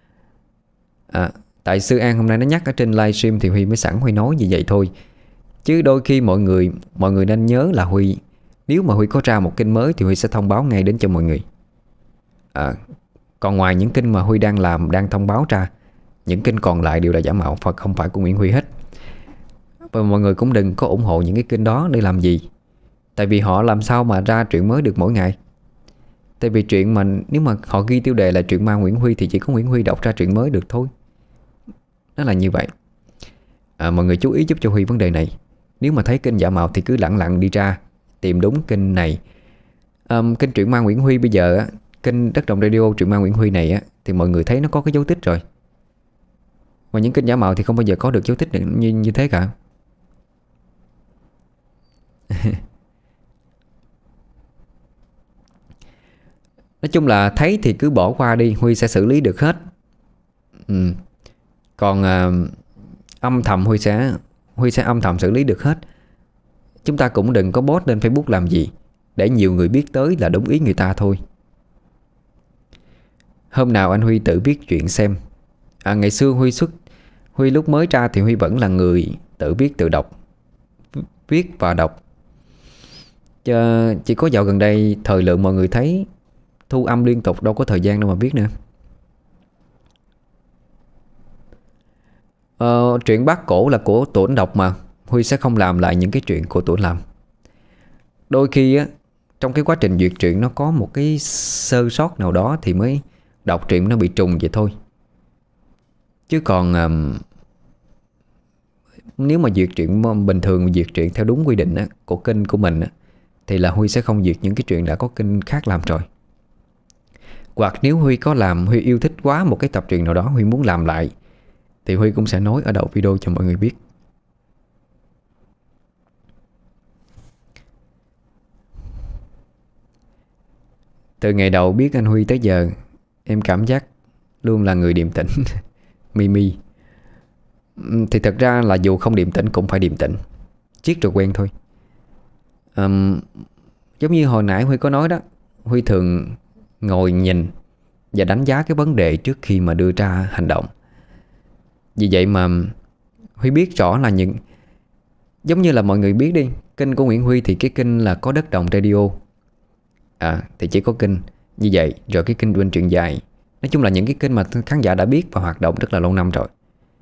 Tại Sư An hôm nay nó nhắc ở trên livestream thì Huy mới sẵn Huy nói như vậy thôi. Chứ đôi khi mọi người nên nhớ là Huy, nếu mà Huy có ra một kênh mới thì Huy sẽ thông báo ngay đến cho mọi người. Còn ngoài những kênh mà Huy đang làm, đang thông báo ra, những kênh còn lại đều là giả mạo và không phải của Nguyễn Huy hết. Và mọi người cũng đừng có ủng hộ những cái kênh đó để làm gì. Tại vì họ làm sao mà ra truyện mới được mỗi ngày. Tại vì truyện mà nếu mà họ ghi tiêu đề là Truyện Ma Nguyễn Huy thì chỉ có Nguyễn Huy đọc ra truyện mới được thôi. Nó là như vậy. Mọi người chú ý giúp cho Huy vấn đề này. Nếu mà thấy kênh giả mạo thì cứ lặng lặng đi ra tìm đúng kênh này. Kênh Truyện Ma Nguyễn Huy bây giờ á, kênh Đất Đồng Radio Truyện Ma Nguyễn Huy này á, thì mọi người thấy nó có cái dấu tích rồi. Mà những kênh giả mạo thì không bao giờ có được dấu tích như thế cả. Nói chung là thấy thì cứ bỏ qua đi, Huy sẽ xử lý được hết. Còn âm thầm Huy sẽ âm thầm xử lý được hết. Chúng ta cũng đừng có post lên Facebook làm gì, để nhiều người biết tới là đúng ý người ta thôi. Hôm nào anh Huy tự viết chuyện xem. Ngày xưa Huy lúc mới ra thì Huy vẫn là người tự viết tự đọc, viết và đọc. Chỉ có dạo gần đây thời lượng mọi người thấy thu âm liên tục, đâu có thời gian đâu mà viết nữa. Truyện Bác Cổ là của Tuấn đọc mà Huy sẽ không làm lại những cái chuyện của Tuấn làm. Đôi khi á, trong cái quá trình duyệt truyện nó có một cái sơ sót nào đó thì mới đọc truyện nó bị trùng vậy thôi. Chứ còn nếu mà duyệt truyện bình thường, duyệt truyện theo đúng quy định á, của kênh của mình á, thì là Huy sẽ không duyệt những cái chuyện đã có kênh khác làm rồi. Hoặc nếu Huy có làm, Huy yêu thích quá một cái tập truyện nào đó, Huy muốn làm lại, thì Huy cũng sẽ nói ở đầu video cho mọi người biết. Từ ngày đầu biết anh Huy tới giờ, em cảm giác luôn là người điềm tĩnh. Mimi. Thì thật ra là dù không điềm tĩnh cũng phải điềm tĩnh, chiết rồi quen thôi. Giống như hồi nãy Huy có nói đó, Huy thường ngồi nhìn và đánh giá cái vấn đề trước khi mà đưa ra hành động. Vì vậy mà Huy biết rõ là giống như là mọi người biết đi, kênh của Nguyễn Huy thì cái kênh là có Đất Đồng Radio, thì chỉ có kênh như vậy. Rồi cái kênh Quên Truyện Dài, nói chung là những cái kênh mà khán giả đã biết và hoạt động rất là lâu năm rồi.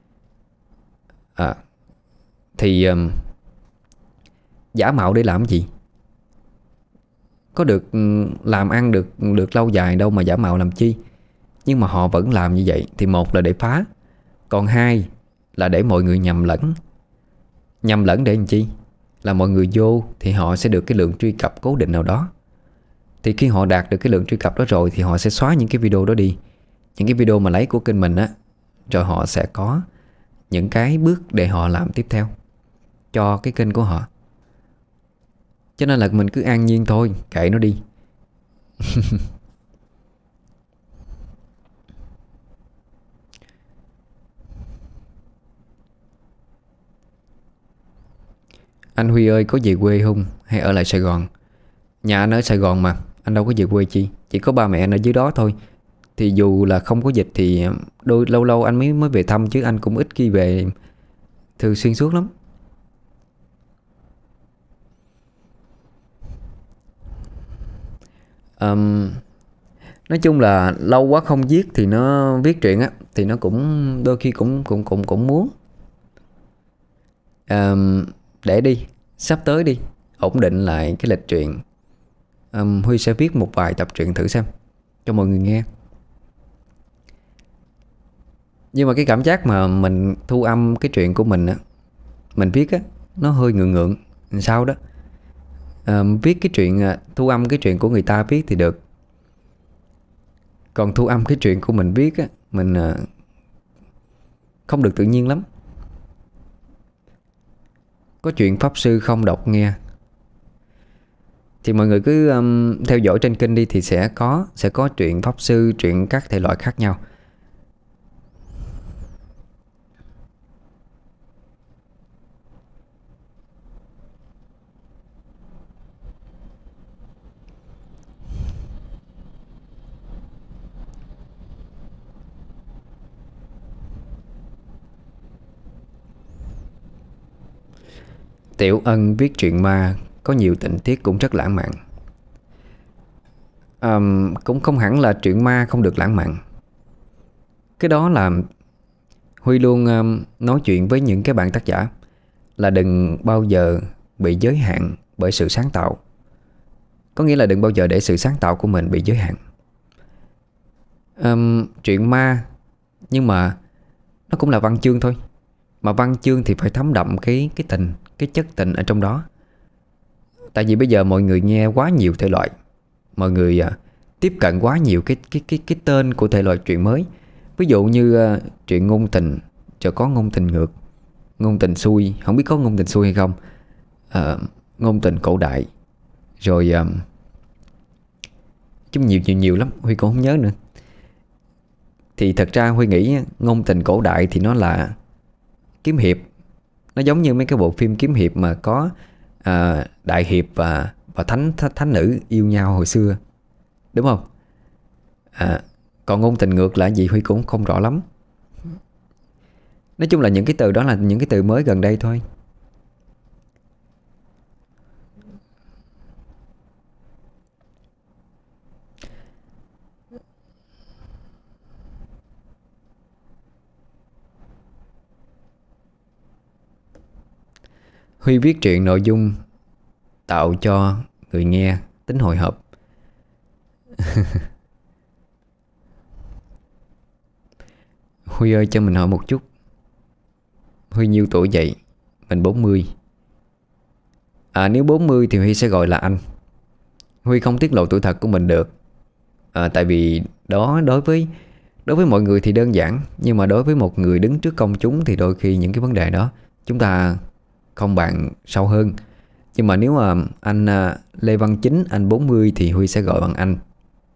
Thì giả mạo để làm gì? Có được làm ăn được lâu dài đâu mà giả mạo làm chi. Nhưng mà họ vẫn làm như vậy thì một là để phá, còn hai là để mọi người nhầm lẫn. Nhầm lẫn để làm chi? Là mọi người vô thì họ sẽ được cái lượng truy cập cố định nào đó. Thì khi họ đạt được cái lượng truy cập đó rồi thì họ sẽ xóa những cái video đó đi, những cái video mà lấy của kênh mình á. Rồi họ sẽ có những cái bước để họ làm tiếp theo cho cái kênh của họ. Cho nên là mình cứ an nhiên thôi, kệ nó đi. Anh Huy ơi, có về quê không hay ở lại Sài Gòn? Nhà anh ở Sài Gòn mà, anh đâu có về quê chi. Chỉ có ba mẹ anh ở dưới đó thôi. Thì dù là không có dịch thì lâu lâu anh mới về thăm, chứ anh cũng ít khi về thường xuyên suốt lắm. Nói chung là lâu quá không viết thì nó viết truyện á, thì nó cũng đôi khi cũng muốn. Để đi, sắp tới đi, ổn định lại cái lịch truyện. Huy sẽ viết một vài tập truyện thử xem cho mọi người nghe. Nhưng mà cái cảm giác mà mình thu âm cái chuyện của mình á, mình viết á, nó hơi ngượng ngượng làm sao đó. Viết cái chuyện thu âm cái chuyện của người ta viết thì được, còn thu âm cái chuyện của mình viết á, mình không được tự nhiên lắm. Có chuyện Pháp Sư không đọc nghe thì mọi người cứ theo dõi trên kênh đi, thì sẽ có chuyện Pháp Sư, chuyện các thể loại khác nhau. Tiểu Ân viết truyện ma có nhiều tình tiết cũng rất lãng mạn. Cũng không hẳn là truyện ma không được lãng mạn. Cái đó là Huy luôn nói chuyện với những cái bạn tác giả là đừng bao giờ bị giới hạn bởi sự sáng tạo. Có nghĩa là đừng bao giờ để sự sáng tạo của mình bị giới hạn. Truyện ma nhưng mà nó cũng là văn chương thôi. Mà văn chương thì phải thấm đậm cái tình, cái chất tình ở trong đó. Tại vì bây giờ mọi người nghe quá nhiều thể loại, mọi người tiếp cận quá nhiều cái tên của thể loại truyện mới. Ví dụ như truyện ngôn tình, rồi có ngôn tình ngược, ngôn tình xuôi, không biết có ngôn tình xuôi hay không, ngôn tình cổ đại, rồi chúng nhiều lắm, Huy cũng không nhớ nữa. Thì thật ra Huy nghĩ ngôn tình cổ đại thì nó là kiếm hiệp. Nó giống như mấy cái bộ phim kiếm hiệp mà có đại hiệp và thánh nữ yêu nhau hồi xưa, đúng không? Còn ngôn tình ngược là gì Huy cũng không rõ lắm. Nói chung là những cái từ đó là những cái từ mới gần đây thôi. Huy viết truyện nội dung tạo cho người nghe tính hồi hộp. Huy ơi, cho mình hỏi một chút, Huy nhiêu tuổi vậy? Mình 40. Nếu 40 thì Huy sẽ gọi là anh. Huy không tiết lộ tuổi thật của mình được. Tại vì đó đối với mọi người thì đơn giản, nhưng mà đối với một người đứng trước công chúng thì đôi khi những cái vấn đề đó chúng ta không bàn sâu hơn. Nhưng mà nếu mà anh Lê Văn Chính, anh 40 thì Huy sẽ gọi bằng anh.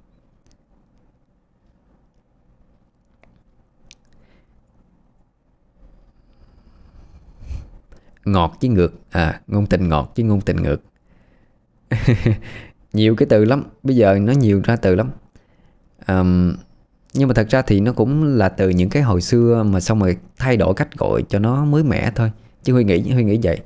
Ngọt với ngược. Ngôn tình ngọt với ngôn tình ngược. Nhiều cái từ lắm. Bây giờ nó nhiều ra từ lắm. Nhưng mà thật ra thì nó cũng là từ những cái hồi xưa, mà xong rồi thay đổi cách gọi cho nó mới mẻ thôi. Chứ Huy nghĩ vậy.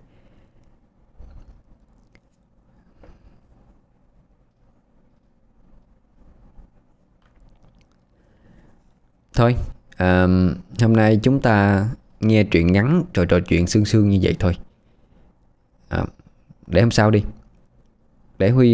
Thôi, hôm nay chúng ta nghe truyện ngắn rồi trò chuyện sương sương như vậy thôi. Để hôm sau đi. Để Huy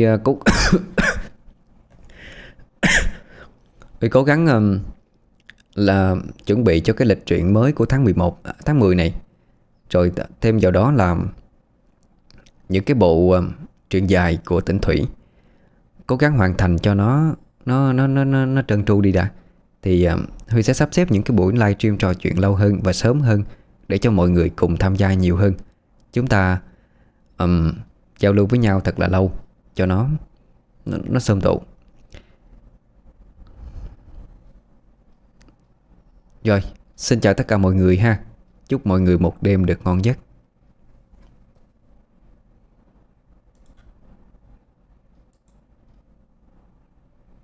Huy cố gắng là chuẩn bị cho cái lịch truyện mới của tháng 11, tháng 10 này. Rồi thêm vào đó là những cái bộ truyện dài của Tĩnh Thủy. Cố gắng hoàn thành cho nó trơn tru đi đã. Thì Huy sẽ sắp xếp những cái buổi livestream trò chuyện lâu hơn và sớm hơn, để cho mọi người cùng tham gia nhiều hơn. Chúng ta giao lưu với nhau thật là lâu, cho nó xôm tụ. Rồi, xin chào tất cả mọi người ha. Chúc mọi người một đêm được ngon giấc.